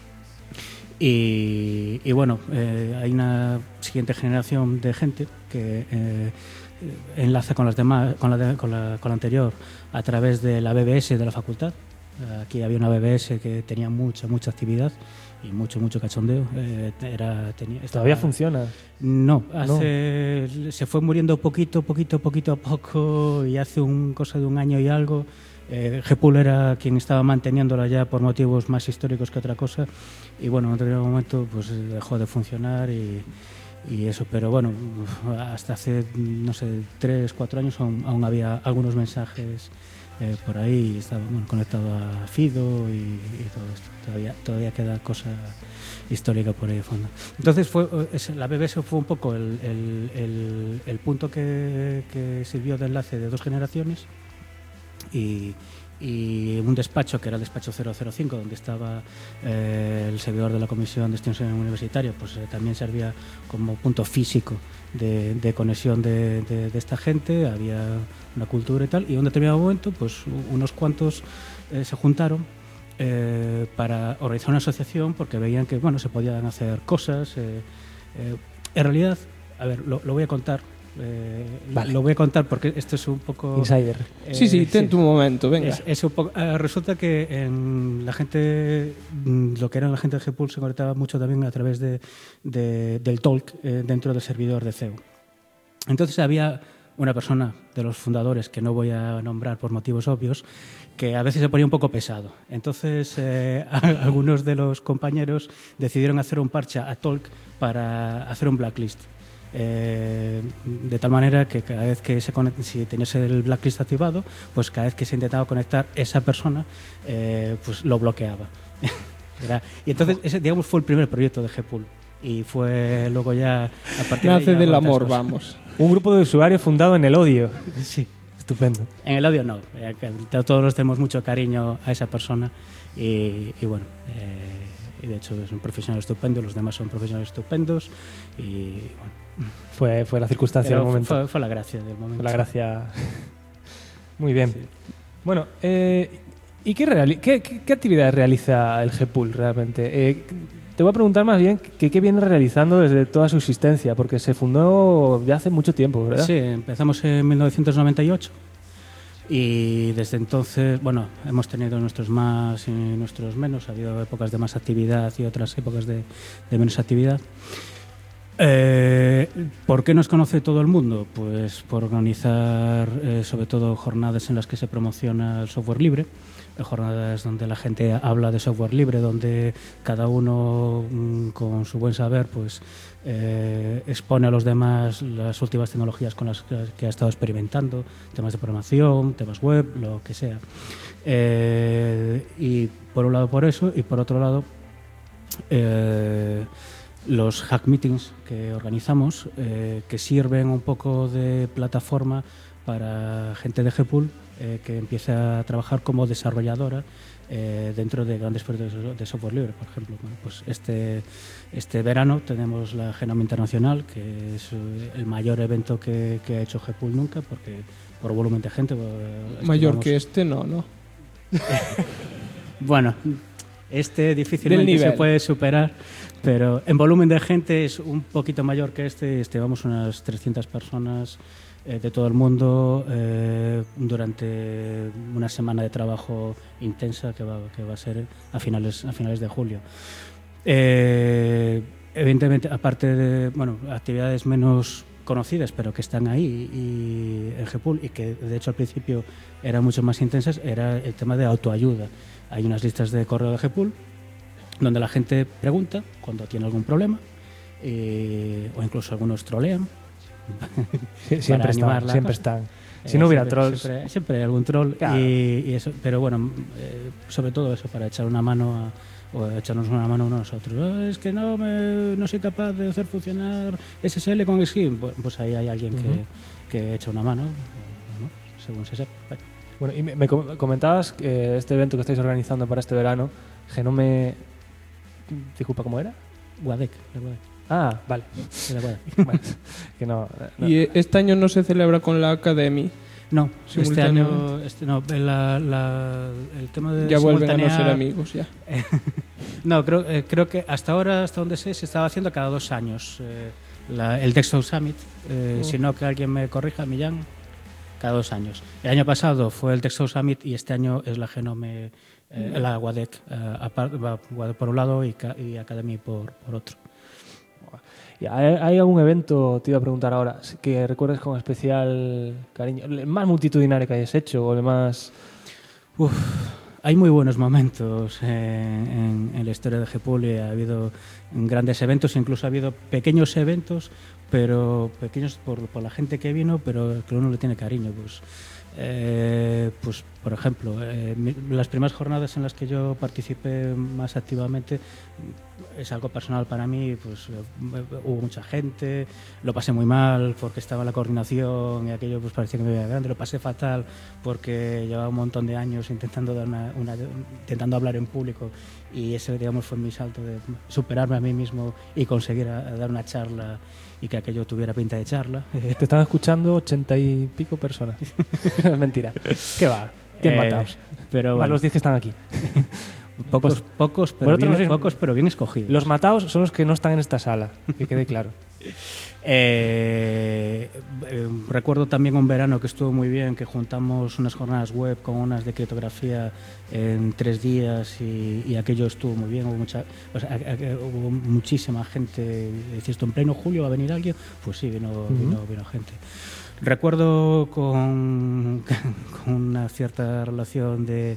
Y bueno, hay una siguiente generación de gente que enlaza con las demás, con la anterior a través de la BBS de la facultad. Aquí había una BBS que tenía mucha actividad y mucho cachondeo. ¿Todavía funciona? No, se fue muriendo poquito a poco, y hace cosa de un año y algo Gepul era quien estaba manteniéndola ya por motivos más históricos que otra cosa, y bueno, en un determinado momento pues dejó de funcionar y eso, pero bueno, hasta hace, no sé, 3-4 años aún había algunos mensajes por ahí, estaba conectado a Fido y todo esto. Todavía queda cosa histórica por ahí de fondo. Entonces la BBS fue un poco el punto que sirvió de enlace de dos generaciones, y un despacho que era el despacho 005, donde estaba el servidor de la Comisión de Extensión Universitaria, pues también servía como punto físico de conexión de esta gente. Había una cultura y tal, y en un determinado momento pues unos cuantos se juntaron para organizar una asociación, porque veían que se podían hacer cosas. En realidad, a ver, lo voy a contar. Vale. Lo voy a contar porque esto es un poco insider. Sí, ten tu momento, venga. Es un poco, resulta que la gente, lo que era la gente de Gepul, se conectaba mucho también a través del talk dentro del servidor de CEU. Entonces había una persona de los fundadores, que no voy a nombrar por motivos obvios, que a veces se ponía un poco pesado. Entonces algunos de los compañeros decidieron hacer un parche a talk para hacer un blacklist. De tal manera que cada vez que si tenías el blacklist activado, pues cada vez que se intentaba conectar esa persona, pues lo bloqueaba. Y entonces ese, digamos, fue el primer proyecto de Gepul, y fue luego ya a partir Nace de ahí del amor, cosas. vamos. Un grupo de usuarios fundado en el odio. Sí. Estupendo. En el odio no, todos los tenemos mucho cariño a esa persona, y bueno, y de hecho es un profesional estupendo, los demás son profesionales estupendos, y bueno, fue la circunstancia del momento. Fue la gracia del momento. Fue la gracia. Muy bien. Sí. Bueno, ¿y qué actividades realiza el Gepul realmente? Te voy a preguntar más bien qué viene realizando desde toda su existencia, porque se fundó ya hace mucho tiempo, ¿verdad? Sí, empezamos en 1998. Y desde entonces, bueno, hemos tenido nuestros más y nuestros menos. Ha habido épocas de más actividad y otras épocas de menos actividad. ¿Por qué nos conoce todo el mundo? Pues por organizar sobre todo jornadas en las que se promociona el software libre, jornadas donde la gente habla de software libre, donde cada uno con su buen saber pues expone a los demás las últimas tecnologías con las que ha estado experimentando, temas de programación, temas web, lo que sea. Y por un lado por eso, y por otro lado los hack meetings que organizamos, que sirven un poco de plataforma para gente de Gepul que empieza a trabajar como desarrolladora dentro de grandes proyectos de software libre. Por ejemplo, bueno, pues este verano tenemos la Genoma Internacional, que es el mayor evento que ha hecho Gepul nunca, porque por volumen de gente. Mayor que este no. Bueno, difícilmente se puede superar, pero en volumen de gente es un poquito mayor que vamos unas 300 personas de todo el mundo durante una semana de trabajo intensa que va a ser a finales de julio. Evidentemente, aparte de actividades menos conocidas pero que están ahí y en Gepul, y que de hecho al principio eran mucho más intensas, era el tema de autoayuda. Hay unas listas de correo de Gepul donde la gente pregunta cuando tiene algún problema, o incluso algunos trolean. Siempre están. Si no hubiera trolls. Siempre hay algún troll, claro. y eso, pero bueno, sobre todo eso, para echar una mano o echarnos una mano uno a nosotros. Es que no soy capaz de hacer funcionar SSL con Scheme. Pues ahí hay alguien que echa una mano, ¿no? Según se sepa. Bueno, y me comentabas que este evento que estáis organizando para este verano, Genome... Disculpa, ¿cómo era? WADEC. Ah, vale. Bueno, que no. Y este año no se celebra con la Academy. No, este año no, el tema de ya vuelven a no ser amigos ya. No, creo que hasta ahora, hasta donde sé, se estaba haciendo cada 2 años el Desktop Summit. Si no, que alguien me corrija, Millán, cada 2 años. El año pasado fue el Desktop Summit y este año es la Genome, la WADEC por un lado y Academy por otro. ¿Hay algún evento, te iba a preguntar ahora, que recuerdes con especial cariño? ¿El más multitudinario que hayas hecho o el más...? Hay muy buenos momentos en la historia de Gpool y ha habido grandes eventos, incluso ha habido pequeños eventos, pero pequeños por la gente que vino, pero que uno le tiene cariño. Pues por ejemplo, las primeras jornadas en las que yo participé más activamente es algo personal para mí, pues hubo mucha gente, lo pasé muy mal porque estaba en la coordinación y aquello pues parecía que me iba grande, lo pasé fatal porque llevaba un montón de años intentando intentando hablar en público y ese, digamos, fue mi salto de superarme a mí mismo y conseguir dar una charla y que aquello tuviera pinta de charla. Te están escuchando 80 y pico personas. Mentira. ¿Qué va? 100 matados. Pero bueno, los 10 que están aquí. Pocos, pero bien escogidos. Los matados son los que no están en esta sala, que quede claro. Recuerdo también un verano que estuvo muy bien, que juntamos unas jornadas web con unas de criptografía en 3 días y aquello estuvo muy bien. Hubo muchísima gente. Decís, ¿en pleno julio va a venir alguien? Pues sí, vino gente. Recuerdo con una cierta relación de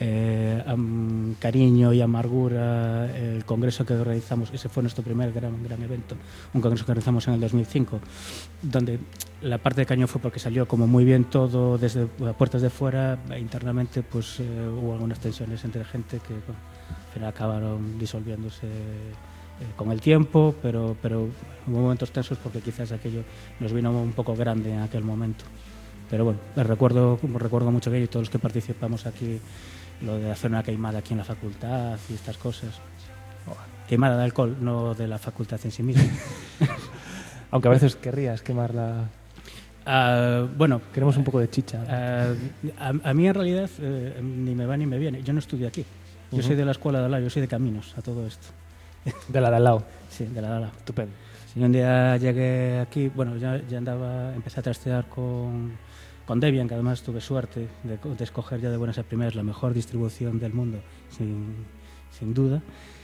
cariño y amargura el congreso que organizamos. Ese fue nuestro primer gran evento, un congreso que organizamos en el 2005, donde la parte de caño fue porque salió como muy bien todo desde puertas de fuera. Internamente pues hubo algunas tensiones entre gente que al final acabaron disolviéndose con el tiempo, pero hubo momentos tensos porque quizás aquello nos vino un poco grande en aquel momento. Pero bueno, recuerdo mucho aquello y todos los que participamos aquí, lo de hacer una queimada aquí en la facultad y estas cosas. Queimada de alcohol, no de la facultad en sí misma. Aunque a veces querrías quemarla. Bueno, queremos un poco de chicha. A mí en realidad ni me va ni me viene. Yo no estudio aquí. Yo soy de la escuela de al lado, yo soy de caminos a todo esto. ¿De la de al lado? Sí, de la de al lado. Estupendo. Si un día llegué aquí, bueno, ya empecé a trastear con Debian, que además tuve suerte de escoger ya de buenas a primeras la mejor distribución del mundo, sin duda.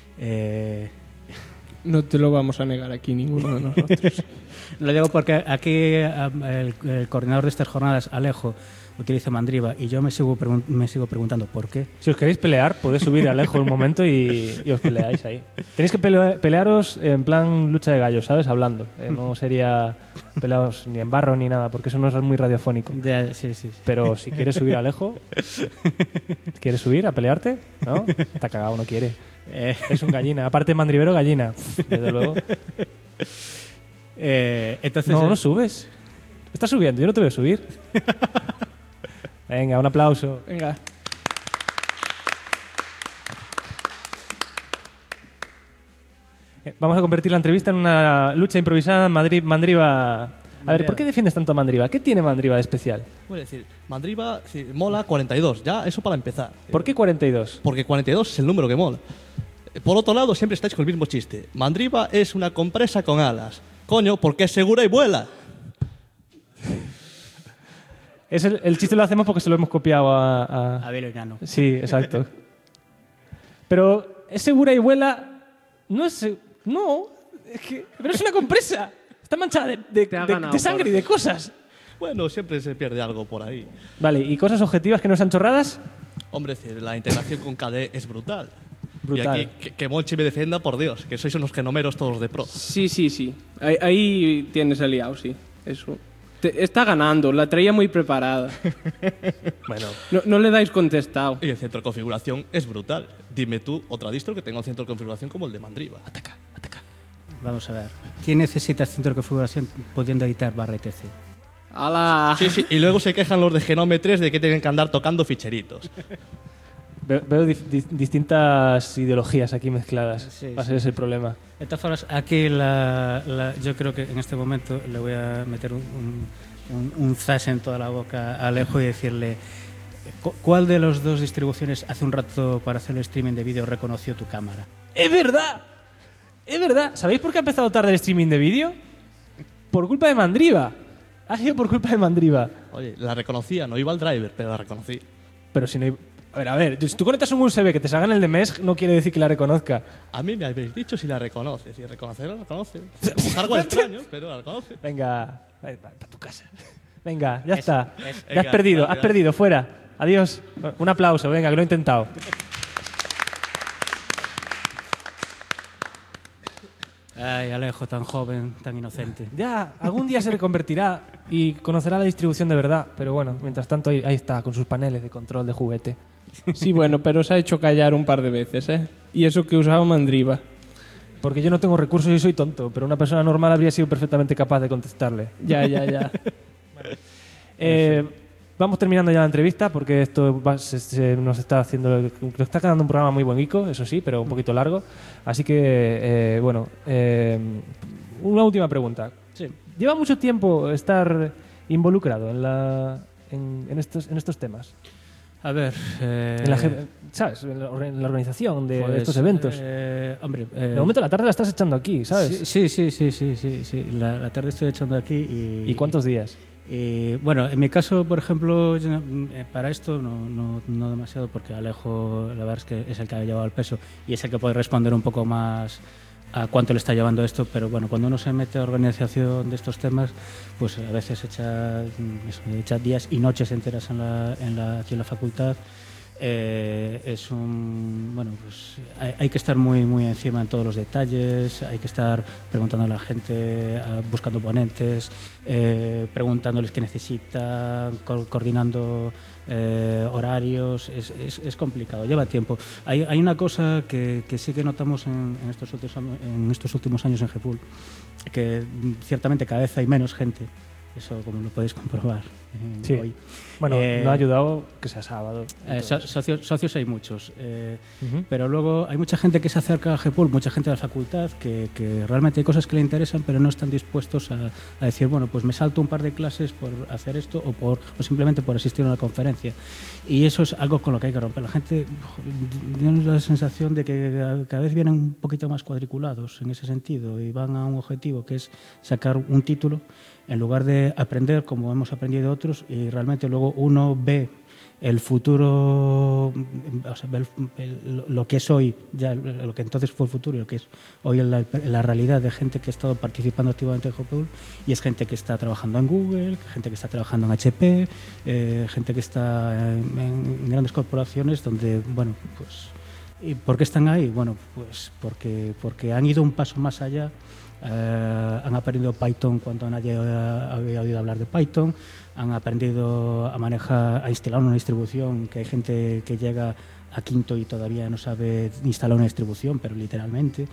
No te lo vamos a negar aquí ninguno de nosotros. Lo digo porque aquí el coordinador de estas jornadas, Alejo, utiliza Mandriva y yo me sigo preguntando por qué. Si os queréis pelear, podéis subir a Alejo un momento y os peleáis ahí. Tenéis que pelearos en plan lucha de gallos, ¿sabes? Hablando. No sería pelearos ni en barro ni nada, porque eso no es muy radiofónico. Sí. Pero si quieres subir a Alejo, ¿quieres subir a pelearte? ¿No? Está cagado, no quiere. Es un gallina. Aparte mandrivero, gallina. Desde luego. Entonces, no subes. Estás subiendo, yo no te voy a subir. Venga, un aplauso. Venga. Vamos a convertir la entrevista en una lucha improvisada. Mandriva. A ver, ¿por qué defiendes tanto a Mandriva? ¿Qué tiene Mandriva de especial? Voy a decir, Mandriva mola 42, ya, eso para empezar. ¿Por qué 42? Porque 42 es el número que mola. Por otro lado, siempre estáis con el mismo chiste. Mandriva es una compresa con alas. Coño, porque es segura y vuela. El chiste lo hacemos porque se lo hemos copiado a Belo y Nano. Sí, exacto. Pero es segura y vuela. No es. No. Pero es una compresa. Está manchada de sangre y de cosas. Bueno, siempre se pierde algo por ahí. Vale, ¿y cosas objetivas que no sean chorradas? Hombre, la integración con KDE es brutal. Brutal. Y aquí que Monchi me defienda, por Dios, que sois unos genomeros todos de pro. Sí. Ahí tienes el liado, sí. Eso. Está ganando, la traía muy preparada. Bueno. No le dais contestado. Y el centro de configuración es brutal. Dime tú otra distro que tenga un centro de configuración como el de Mandriva. Ataca. Vamos a ver. ¿Quién necesita centro de configuración pudiendo editar /etc? ¡Hala! Sí, y luego se quejan los de Genome 3 de que tienen que andar tocando ficheritos. Veo distintas ideologías aquí mezcladas. Va a ser ese el problema. De todas formas, aquí yo creo que en este momento le voy a meter un zas en toda la boca a Alejo y decirle ¿cuál de las dos distribuciones hace un rato para hacer el streaming de vídeo reconoció tu cámara? ¡Es verdad! ¡Es verdad! ¿Sabéis por qué ha empezado tarde el streaming de vídeo? Por culpa de Mandriva. Ha sido por culpa de Mandriva. Oye, la reconocía, no iba al driver, pero la reconocí. Pero si no... A ver, si tú conectas un USB que te salga en el de MESG, no quiere decir que la reconozca. A mí me habéis dicho si la reconoce. Si reconocerla, la reconoce. Es algo extraño, pero la reconoce. Venga, para tu casa. Venga, ya está. Ya has Venga, has perdido, fuera. Adiós. Un aplauso, venga, que lo he intentado. Ay, Alejo, tan joven, tan inocente. Ya, algún día se reconvertirá y conocerá la distribución de verdad. Pero bueno, mientras tanto ahí está, con sus paneles de control de juguete. Sí, bueno, pero se ha hecho callar un par de veces, ¿eh? Y eso que usaba Mandriva. Porque yo no tengo recursos y soy tonto, pero una persona normal habría sido perfectamente capaz de contestarle. Ya. Vamos terminando ya la entrevista porque esto nos está haciendo... Nos está quedando un programa muy bonito, eso sí, pero un poquito largo. Así que, una última pregunta. Sí. ¿Lleva mucho tiempo estar involucrado en estos temas? A ver... ¿Sabes? En la organización de pues, estos eventos. Hombre... de momento la tarde la estás echando aquí, ¿sabes? Sí. La tarde estoy echando aquí ¿Y cuántos días? Bueno, en mi caso, por ejemplo, para esto no demasiado, porque Alejo, la verdad es que es el que ha llevado el peso y es el que puede responder un poco más a cuánto le está llevando esto, pero bueno, cuando uno se mete a organización de estos temas, pues a veces echa días y noches enteras aquí en la facultad. Pues hay que estar muy encima en todos los detalles, hay que estar preguntando a la gente, buscando ponentes, preguntándoles qué necesitan, coordinando horarios. Es complicado, lleva tiempo. Hay una cosa que sí que notamos en estos últimos años en GPUL, que ciertamente cada vez hay menos gente. Eso, como lo podéis comprobar hoy. Bueno, no ha ayudado que sea sábado. Socios hay muchos. Pero luego hay mucha gente que se acerca a GPUL, mucha gente de la facultad, que realmente hay cosas que le interesan, pero no están dispuestos a decir, bueno, pues me salto un par de clases por hacer esto o simplemente por asistir a una conferencia. Y eso es algo con lo que hay que romper. La gente tiene la sensación de que cada vez vienen un poquito más cuadriculados en ese sentido y van a un objetivo que es sacar un título en lugar de aprender como hemos aprendido otros, y realmente luego uno ve el futuro, o sea, ve lo que es hoy, ya lo que entonces fue el futuro y lo que es hoy la realidad de gente que ha estado participando activamente en GPUL, y es gente que está trabajando en Google, gente que está trabajando en HP, gente que está en grandes corporaciones donde, bueno, pues... ¿Y por qué están ahí? Bueno, pues porque han ido un paso más allá. Han aprendido Python cuando nadie había oído hablar de Python, han aprendido a instalar una distribución, que hay gente que llega a quinto y todavía no sabe instalar una distribución, pero literalmente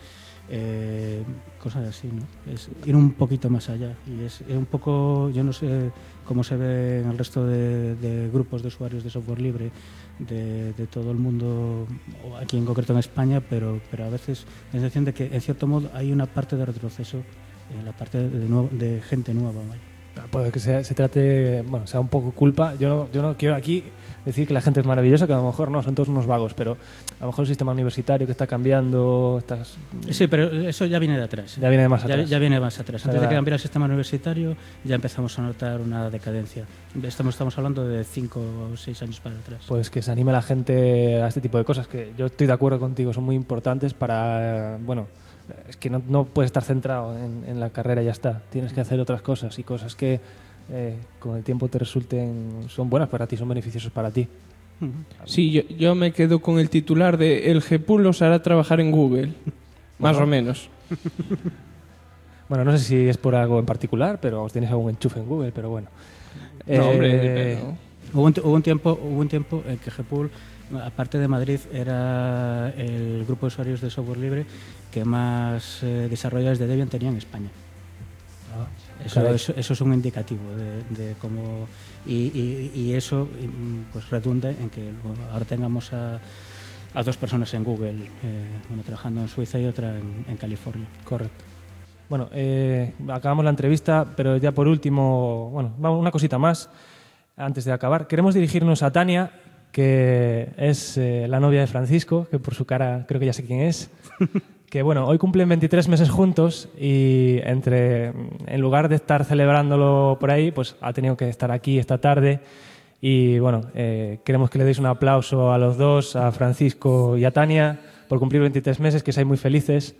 cosas así, ¿no? Es ir un poquito más allá, y es un poco, yo no sé cómo se ve en el resto de grupos de usuarios de software libre de todo el mundo, o aquí en concreto en España, pero a veces la sensación de que en cierto modo hay una parte de retroceso en la parte de gente nueva. Puede que se trate, bueno, sea un poco culpa. Yo no quiero aquí decir que la gente es maravillosa, que a lo mejor no, son todos unos vagos, pero a lo mejor el sistema universitario que está cambiando... Sí, pero eso ya viene de atrás. Ya viene de más atrás. Ya viene más atrás. Antes de que cambiara el sistema universitario ya empezamos a notar una decadencia. Estamos hablando de 5 o 6 años para atrás. Pues que se anime la gente a este tipo de cosas, que yo estoy de acuerdo contigo, son muy importantes para... bueno, es que no puedes estar centrado en la carrera y ya está. Tienes que hacer otras cosas, y cosas que con el tiempo te resulten, son buenas para ti, son beneficiosos para ti. Sí, yo me quedo con el titular de el GPUL los hará trabajar en Google. Más o menos. Bueno, no sé si es por algo en particular, pero os tenéis algún enchufe en Google, pero bueno. No, hombre, depende, ¿no? Hubo un tiempo en que Gpool, aparte de Madrid, era el grupo de usuarios de software libre que más desarrolladores de Debian tenía en España. Eso es un indicativo de cómo... Y eso pues redunda en que ahora tengamos a 2 personas en Google, una trabajando en Suiza y otra en California. Correcto. Bueno, acabamos la entrevista, pero ya por último, bueno, una cosita más antes de acabar. Queremos dirigirnos a Tania, que es la novia de Francisco, que por su cara creo que ya sé quién es. Que bueno, hoy cumplen 23 meses juntos y en lugar de estar celebrándolo por ahí, pues ha tenido que estar aquí esta tarde. Y bueno, queremos que le deis un aplauso a los dos, a Francisco y a Tania, por cumplir 23 meses, que seáis muy felices.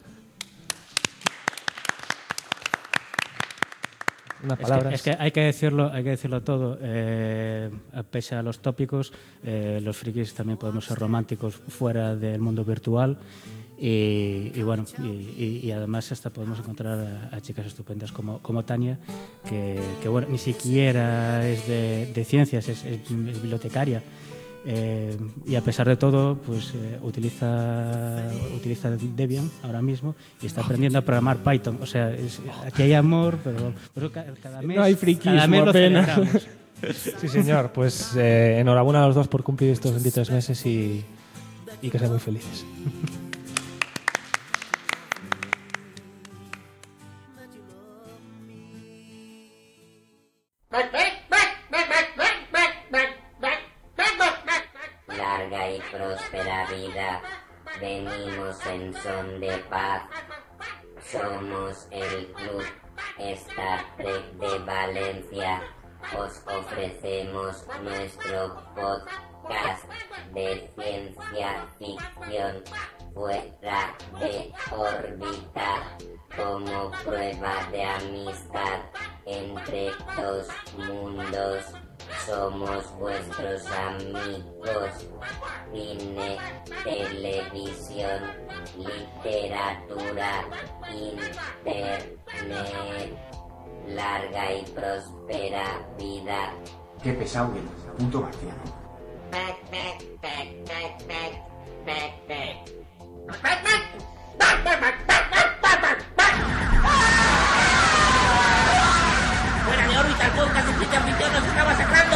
Es que hay que decirlo todo. Pese a los tópicos, los frikis también podemos ser románticos fuera del mundo virtual. Y bueno, y además hasta podemos encontrar a chicas estupendas como Tania, que bueno, ni siquiera es de ciencias, es bibliotecaria. Y a pesar de todo, pues utiliza Debian ahora mismo y está aprendiendo a programar Python. O sea, aquí hay amor, pero cada mes, no hay friquismo, cada mes lo apenas. celebramos. Sí, señor. Pues enhorabuena a los dos por cumplir estos 23 meses y que sean muy felices. Larga y próspera vida, venimos en son de paz. Somos el Club Star Trek de Valencia. Os ofrecemos nuestro podcast de ciencia ficción fuera de órbita como prueba de amistad entre 2 mundos. Somos vuestros amigos. Cine, televisión, literatura, internet. Larga y próspera vida. Qué pesado eres, puto marciano. ¡Fuera de órbita! ¡El podcast de ciencia ficción nos está masacrando!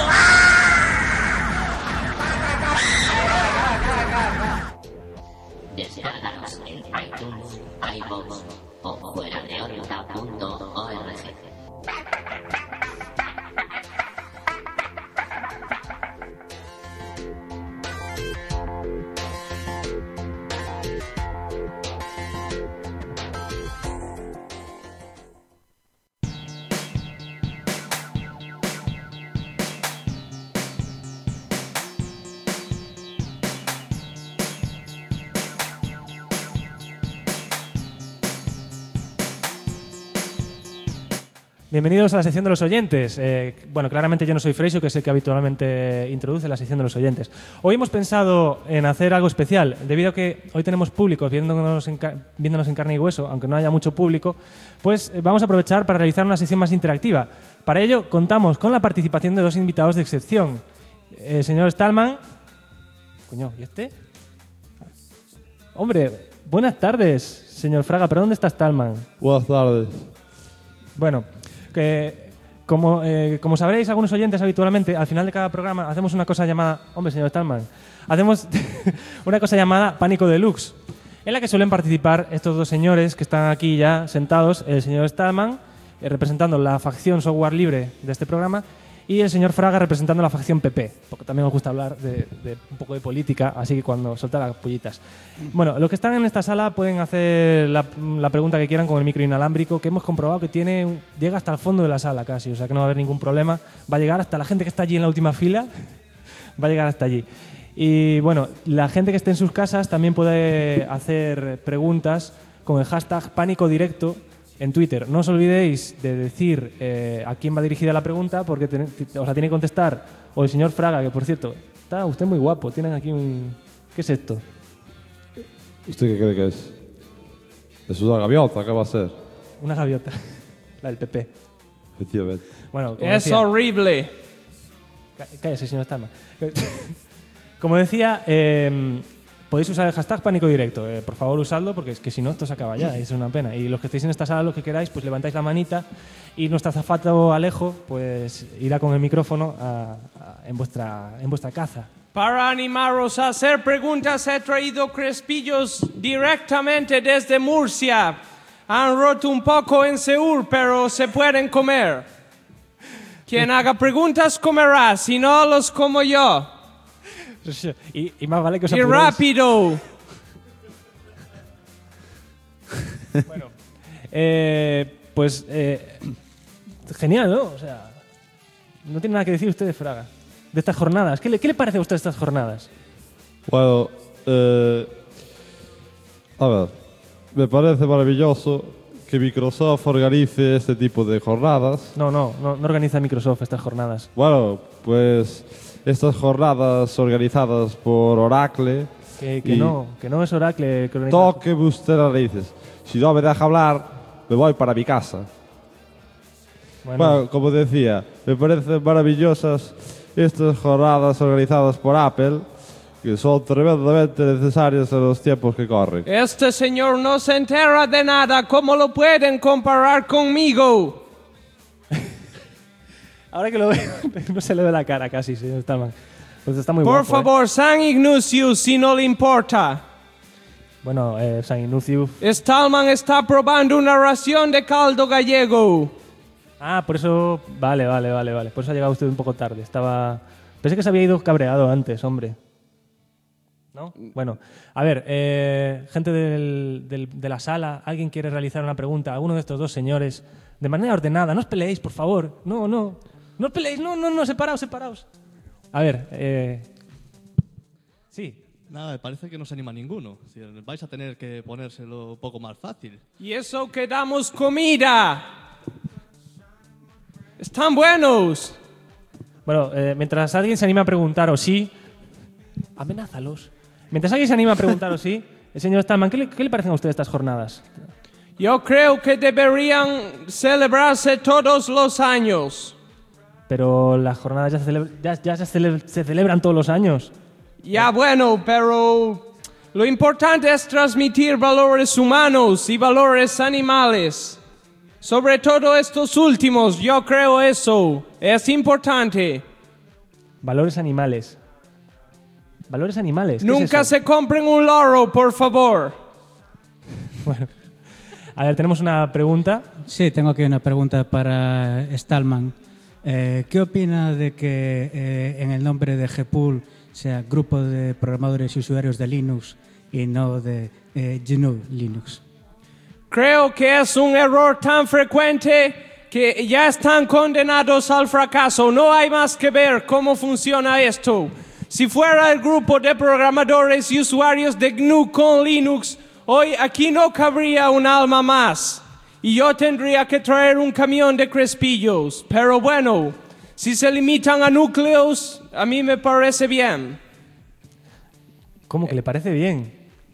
Descargarlas en iTunes, iVoox o fuera de órbita.org. Bienvenidos a la sección de los oyentes. Bueno, claramente yo no soy Freixo, que es el que habitualmente introduce la sección de los oyentes. Hoy hemos pensado en hacer algo especial, debido a que hoy tenemos público viéndonos en carne y hueso, aunque no haya mucho público, pues vamos a aprovechar para realizar una sección más interactiva. Para ello contamos con la participación de 2 invitados de excepción. El señor Stallman... Coño, ¿y este? Hombre, buenas tardes, señor Fraga, pero ¿dónde está Stallman? Buenas tardes. Bueno, que como sabréis algunos oyentes habitualmente, al final de cada programa hacemos una cosa llamada... Hombre, señor Stallman, hacemos una cosa llamada Pánico Deluxe, en la que suelen participar estos 2 señores que están aquí ya sentados, el señor Stallman, representando la facción software libre de este programa, y el señor Fraga representando la facción PP, porque también os gusta hablar de un poco de política, así que cuando solta las pollitas. Bueno, los que están en esta sala pueden hacer la pregunta que quieran con el micro inalámbrico, que hemos comprobado que llega hasta el fondo de la sala casi, o sea que no va a haber ningún problema. Va a llegar hasta la gente que está allí en la última fila, va a llegar hasta allí. Y bueno, la gente que esté en sus casas también puede hacer preguntas con el hashtag Pánico Directo en Twitter. No os olvidéis de decir a quién va dirigida la pregunta, porque os la tiene que contestar o el señor Fraga, que por cierto, está usted muy guapo. Tienen aquí un... ¿Qué es esto? ¿Usted qué cree que es? ¿Es una gaviota? ¿Qué va a ser? Una gaviota. La del PP. Efectivamente. Bueno, como Es decía, horrible. cállese, señor Stallman. Como decía, podéis usar el hashtag Pánico Directo. Por favor, usadlo porque es que si no, esto se acaba ya. Y es una pena. Y los que estéis en esta sala, lo que queráis, pues levantáis la manita y nuestro azafato Alejo pues irá con el micrófono en vuestra caza. Para animaros a hacer preguntas he traído crespillos directamente desde Murcia. Han roto un poco en Seúl, pero se pueden comer. Quien haga preguntas comerá, si no los como yo. Y más vale que os Y apuréis. rápido. Bueno, genial, ¿no? O sea, no tiene nada que decir usted de Fraga. De estas jornadas. ¿Qué le parece a usted estas jornadas? Bueno, a ver, me parece maravilloso que Microsoft organice este tipo de jornadas. No organiza Microsoft estas jornadas. Bueno, pues estas jornadas organizadas por Oracle. Que no es Oracle que organiza. Tóqueme usted las narices. Si no me deja hablar, me voy para mi casa. Bueno, como decía, me parecen maravillosas estas jornadas organizadas por Apple, que son tremendamente necesarias en los tiempos que corren. Este señor no se entera de nada. ¿Cómo lo pueden comparar conmigo? Ahora que lo veo, no se le ve la cara casi, señor Stallman. Pues está muy Por guapo, favor, San Ignacio, si no le importa. Bueno, San Ignacio. Stallman está probando una ración de caldo gallego. Ah, por eso. Vale. Por eso ha llegado usted un poco tarde. Pensé que se había ido cabreado antes, hombre. ¿No? Bueno, a ver, gente de la sala, ¿alguien quiere realizar una pregunta a uno de estos dos señores de manera ordenada? No os peleéis, por favor. No os peleéis, no, separaos. A ver, sí. Nada, me parece que no se anima ninguno. Es decir, vais a tener que ponérselo un poco más fácil. Y eso que damos comida. Están buenos. Bueno, mientras alguien se anima a preguntaros sí, amenázalos. Mientras alguien se anima a preguntaros sí, el señor Stallman, ¿qué le parecen a ustedes estas jornadas? Yo creo que deberían celebrarse todos los años. Pero las jornadas ya se celebran todos los años. Ya bueno, pero lo importante es transmitir valores humanos y valores animales. Sobre todo estos últimos, yo creo eso. Es importante. Valores animales. ¿Valores animales? ¿Qué Nunca es eso? se compren un loro, por favor. Bueno. A ver, tenemos una pregunta. Sí, tengo aquí una pregunta para Stallman. ¿Qué opina de que en el nombre de GPUL sea Grupo de Programadores y Usuarios de Linux y no de GNU Linux? Creo que es un error tan frecuente que ya están condenados al fracaso. No hay más que ver cómo funciona esto. Si fuera el grupo de programadores y usuarios de GNU con Linux, hoy aquí no cabría un alma más. Y yo tendría que traer un camión de crespillos. Pero bueno, si se limitan a núcleos, a mí me parece bien. ¿Cómo que le parece bien?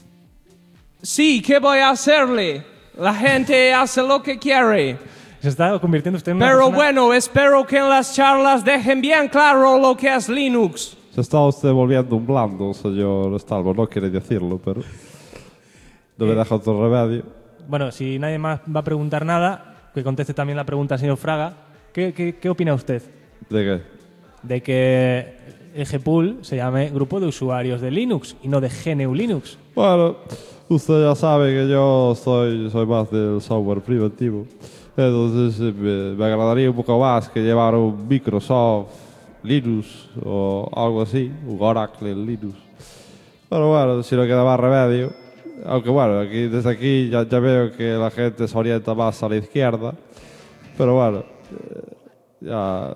Sí, ¿qué voy a hacerle? La gente hace lo que quiere. Se está convirtiendo usted en una Pero persona... bueno, espero que en las charlas dejen bien claro lo que es Linux. Se está usted volviendo un blando, señor Stallman. No quiere decirlo, pero no me deja otro remedio. Bueno, si nadie más va a preguntar nada, que conteste también la pregunta al señor Fraga. ¿Qué opina usted? ¿De qué? De que el GPUL se llame Grupo de Usuarios de Linux y no de GNU Linux. Bueno, usted ya sabe que yo soy más del software privativo. Entonces me agradaría un poco más que llevar un Microsoft Linux o algo así, un Oracle Linux. Pero bueno, si no queda más remedio. Aunque bueno, desde aquí ya veo que la gente se orienta más a la izquierda. Pero bueno, ya...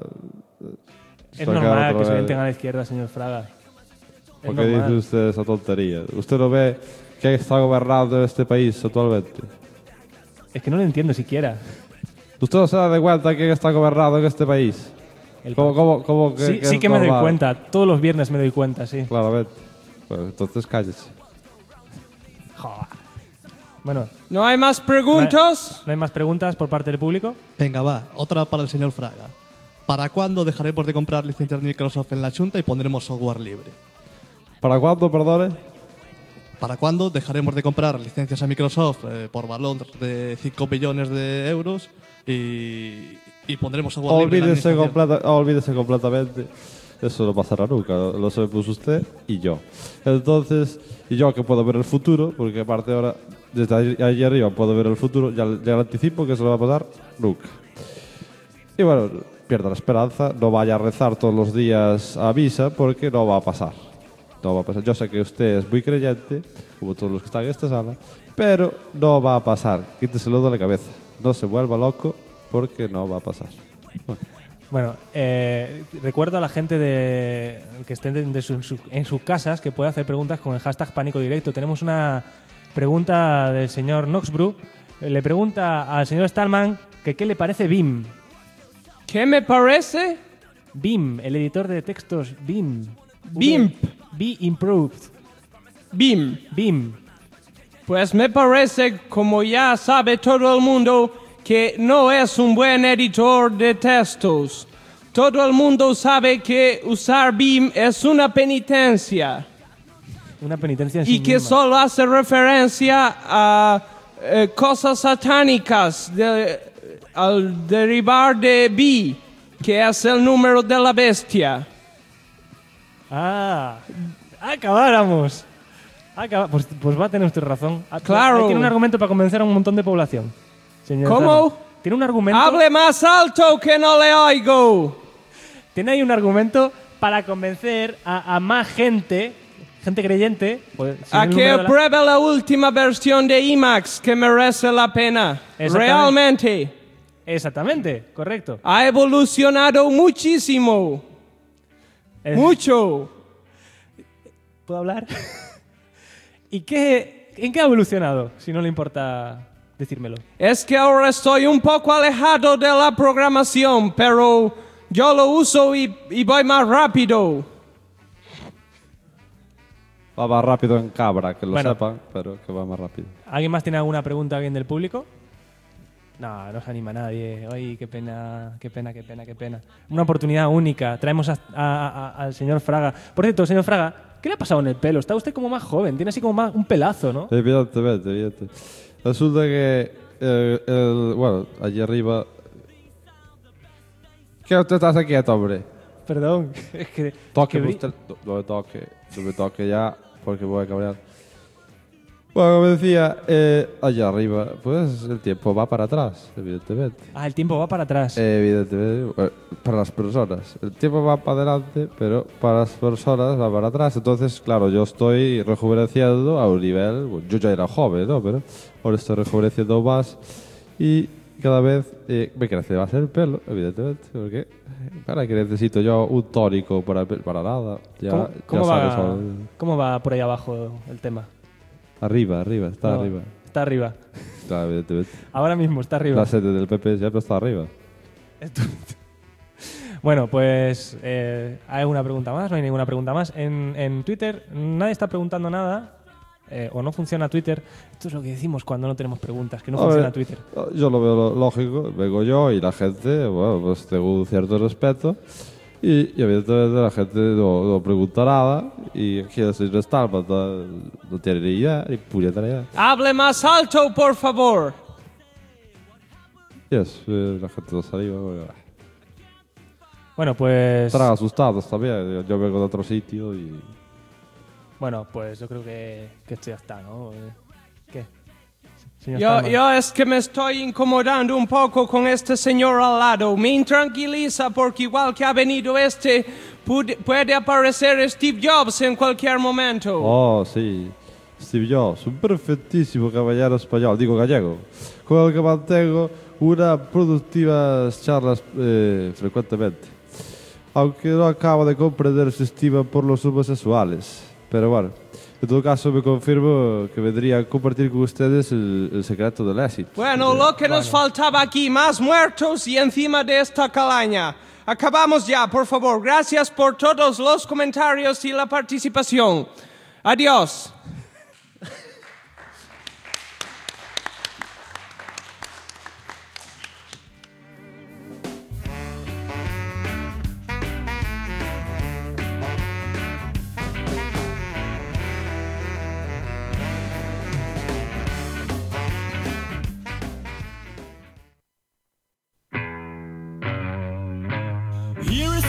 Es normal que se orienten a la izquierda, señor Fraga. ¿Por qué dice usted esa tontería? ¿Usted no ve quién está gobernando en este país actualmente? Es que no lo entiendo siquiera. ¿Usted no se da de cuenta quién está gobernando en este país? ¿Cómo que sí que me doy cuenta. Todos los viernes me doy cuenta, sí. Claramente. Pues entonces cállese. Joder. Bueno. ¿No hay más preguntas? ¿No hay más preguntas por parte del público? Venga, va. Otra para el señor Fraga. ¿Para cuándo dejaremos de comprar licencias de Microsoft en la Junta y pondremos software libre? ¿Para cuándo, perdone? ¿Para cuándo dejaremos de comprar licencias a Microsoft por valor de 5 billones de euros y pondremos software libre? Olvídese completamente. Eso no pasará nunca, lo sabemos usted y yo. Entonces, y yo que puedo ver el futuro, porque aparte ahora, desde allí arriba puedo ver el futuro, ya le anticipo que eso no va a pasar nunca. Y bueno, pierda la esperanza, no vaya a rezar todos los días a misa, porque no va a pasar. No va a pasar. Yo sé que usted es muy creyente, como todos los que están en esta sala, pero no va a pasar. Quíteselo de la cabeza. No se vuelva loco, porque no va a pasar. Bueno, recuerdo a la gente que estén en sus casas que puede hacer preguntas con el hashtag Pánico Directo. Tenemos una pregunta del señor Noxbrew. Le pregunta al señor Stallman que qué le parece BIM. ¿Qué me parece? BIM, el editor de textos BIM. BIM. Be Improved. BIM. BIM. Pues me parece, como ya sabe todo el mundo, que no es un buen editor de textos. Todo el mundo sabe que usar BIM es una penitencia. Una penitencia en y sí que misma. solo hace referencia a cosas satánicas al derivar de bi, que es el número de la bestia. Acabáramos. Pues va a tener usted razón. Claro. Tiene un argumento para convencer a un montón de población. Señor ¿Cómo? Stallman. Tiene un argumento. ¡Hable más alto que no le oigo! Tiene ahí un argumento para convencer a más gente creyente. Pues, a que apruebe la última versión de Emacs, que merece la pena. Realmente. Exactamente, correcto. Ha evolucionado muchísimo. Mucho. ¿Puedo hablar? ¿En qué ha evolucionado? Si no le importa decírmelo. Es que ahora estoy un poco alejado de la programación, pero yo lo uso y voy más rápido. Va más rápido en cabra, que lo Bueno. sepan, pero que va más rápido. ¿Alguien más tiene alguna pregunta? ¿Alguien del público? No se anima nadie. Ay, qué pena. Una oportunidad única. Traemos al señor Fraga. Por cierto, señor Fraga, ¿qué le ha pasado en el pelo? Está usted como más joven, tiene así como más un pelazo, ¿no? Evidentemente. Resulta que, bueno, allí arriba... ¿Qué usted está quieto, hombre? Perdón, es que... Toque es que usted, no me toque ya, porque voy a cabrear. Bueno, como decía, allá arriba, pues el tiempo va para atrás, evidentemente. El tiempo va para atrás. Evidentemente, para las personas. El tiempo va para adelante, pero para las personas va para atrás. Entonces, claro, yo estoy rejuveneciendo a un nivel... Bueno, yo ya era joven, ¿no? Pero ahora estoy rejuveneciendo más y cada vez me crece más el pelo, evidentemente. Porque para que necesito yo un tónico para nada. Ya, ¿Cómo va por ahí abajo el tema? Arriba, está arriba. Está arriba. Está, evidentemente. Ahora mismo está arriba. La sede del PP siempre está arriba. Bueno, pues ¿hay alguna pregunta más? No hay ninguna pregunta más. En Twitter nadie está preguntando nada. O no funciona Twitter. Esto es lo que decimos cuando no tenemos preguntas, que no funciona Twitter. Yo lo veo lógico. Vengo yo y la gente, bueno, pues tengo un cierto respeto. Y evidentemente la gente no pregunta nada. Y aquí el señor Stallman no tiene ni idea, ni puñetera idea. ¡Hable más alto, por favor! Y eso, la gente no saliva. Bueno, pues... Estarán asustados también. Yo vengo de otro sitio y... Bueno, pues yo creo que esto ya está, ¿no? ¿Qué? Señor Yo Stallman. es que me estoy incomodando un poco con este señor al lado. Me intranquiliza porque igual que ha venido puede aparecer Steve Jobs en cualquier momento. Oh, sí. Steve Jobs, un perfectísimo caballero español, digo gallego, con el que mantengo unas productivas charlas frecuentemente. Aunque no acabo de comprender su estima por los homosexuales. Pero bueno, en todo caso me confirmo que vendría a compartir con ustedes el secreto del éxito. Bueno, lo que nos faltaba aquí, más muertos y encima de esta calaña. Acabamos ya, por favor. Gracias por todos los comentarios y la participación. Adiós.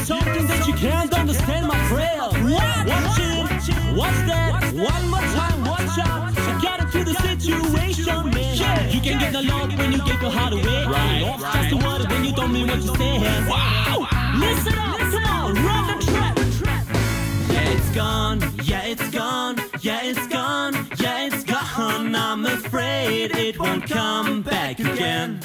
something that you can't understand, my friend. What? Watch it. What's that? One more time, watch out. I got into the situation, man. You can get the love when you give your heart away. Right. Just the word when you don't mean what you say. Wow. Listen up, come on, run the track. Yeah, it's gone. Yeah, it's gone. Yeah, it's gone. Yeah, it's gone. I'm afraid it won't come back again.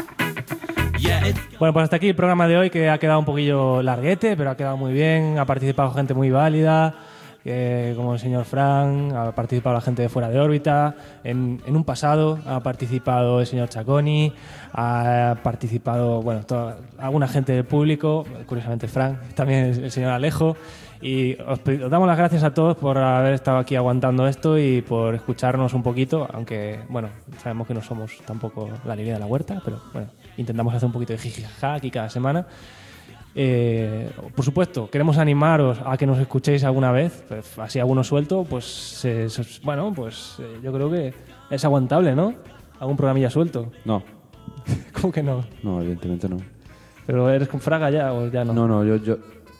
Bueno, pues hasta aquí el programa de hoy, que ha quedado un poquillo larguete, pero ha quedado muy bien. Ha participado gente muy válida, como el señor Frank, ha participado la gente de Fuera de Órbita. En un pasado ha participado el señor Chaconi, ha participado, bueno, alguna gente del público, curiosamente Frank, también el señor Alejo. Y os damos las gracias a todos por haber estado aquí aguantando esto y por escucharnos un poquito, aunque, bueno, sabemos que no somos tampoco la alegría de la huerta, pero bueno, intentamos hacer un poquito de jijijaja aquí cada semana. Por supuesto, queremos animaros a que nos escuchéis alguna vez, pues, así alguno suelto, pues bueno, pues yo creo que es aguantable, ¿no? ¿Algún programilla suelto? No. ¿Cómo que no? No, evidentemente no. ¿Pero eres con Fraga ya o ya no? No, yo...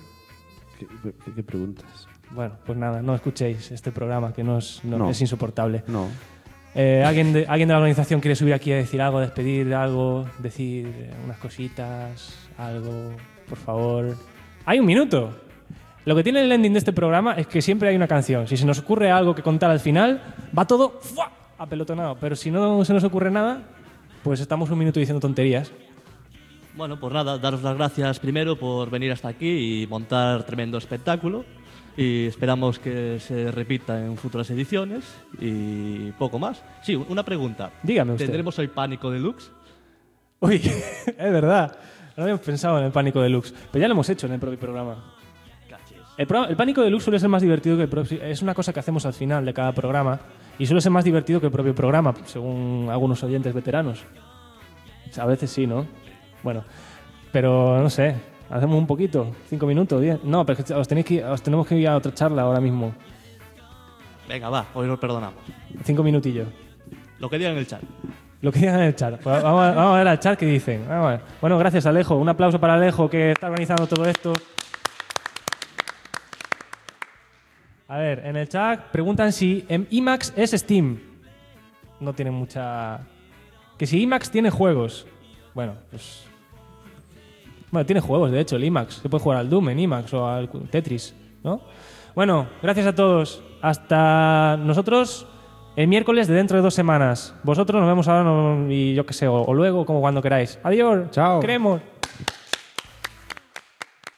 ¿Qué preguntas? Bueno, pues nada, no escuchéis este programa, que no es insoportable. No. ¿Alguien de la organización quiere subir aquí a decir algo, despedir algo, decir unas cositas, algo, por favor? ¡Hay un minuto! Lo que tiene el ending de este programa es que siempre hay una canción. Si se nos ocurre algo que contar al final, va todo ¡fua! Apelotonado. Pero si no se nos ocurre nada, pues estamos un minuto diciendo tonterías. Bueno, pues nada, daros las gracias primero por venir hasta aquí y montar tremendo espectáculo. Y esperamos que se repita en futuras ediciones y poco más. Sí, una pregunta. Dígame usted. ¿Tendremos hoy Pánico Deluxe? Uy, es verdad. No habíamos pensado en el Pánico Deluxe. Pero ya lo hemos hecho en el propio programa. El Pánico Deluxe suele ser más divertido que el propio... Es una cosa que hacemos al final de cada programa y suele ser más divertido que el propio programa, según algunos oyentes veteranos. A veces sí, ¿no? Bueno, pero no sé, hacemos un poquito, 5 minutos, 10. No, pero os tenemos que ir a otra charla ahora mismo. Venga, va, hoy nos perdonamos. 5 minutillos. Lo que digan en el chat. Lo que digan en el chat. Pues vamos a ver al chat qué dicen. Vamos a ver. Bueno, gracias Alejo. Un aplauso para Alejo, que está organizando todo esto. A ver, en el chat preguntan si IMAX es Steam. No tiene mucha... Que si IMAX tiene juegos. Bueno, pues... Bueno, tiene juegos, de hecho, el IMAX. Se puede jugar al Doom en IMAX o al Tetris, ¿no? Bueno, gracias a todos. Hasta nosotros el miércoles de dentro de 2 semanas. Vosotros nos vemos ahora y yo qué sé, o luego, como cuando queráis. Adiós. Chao. Queremos.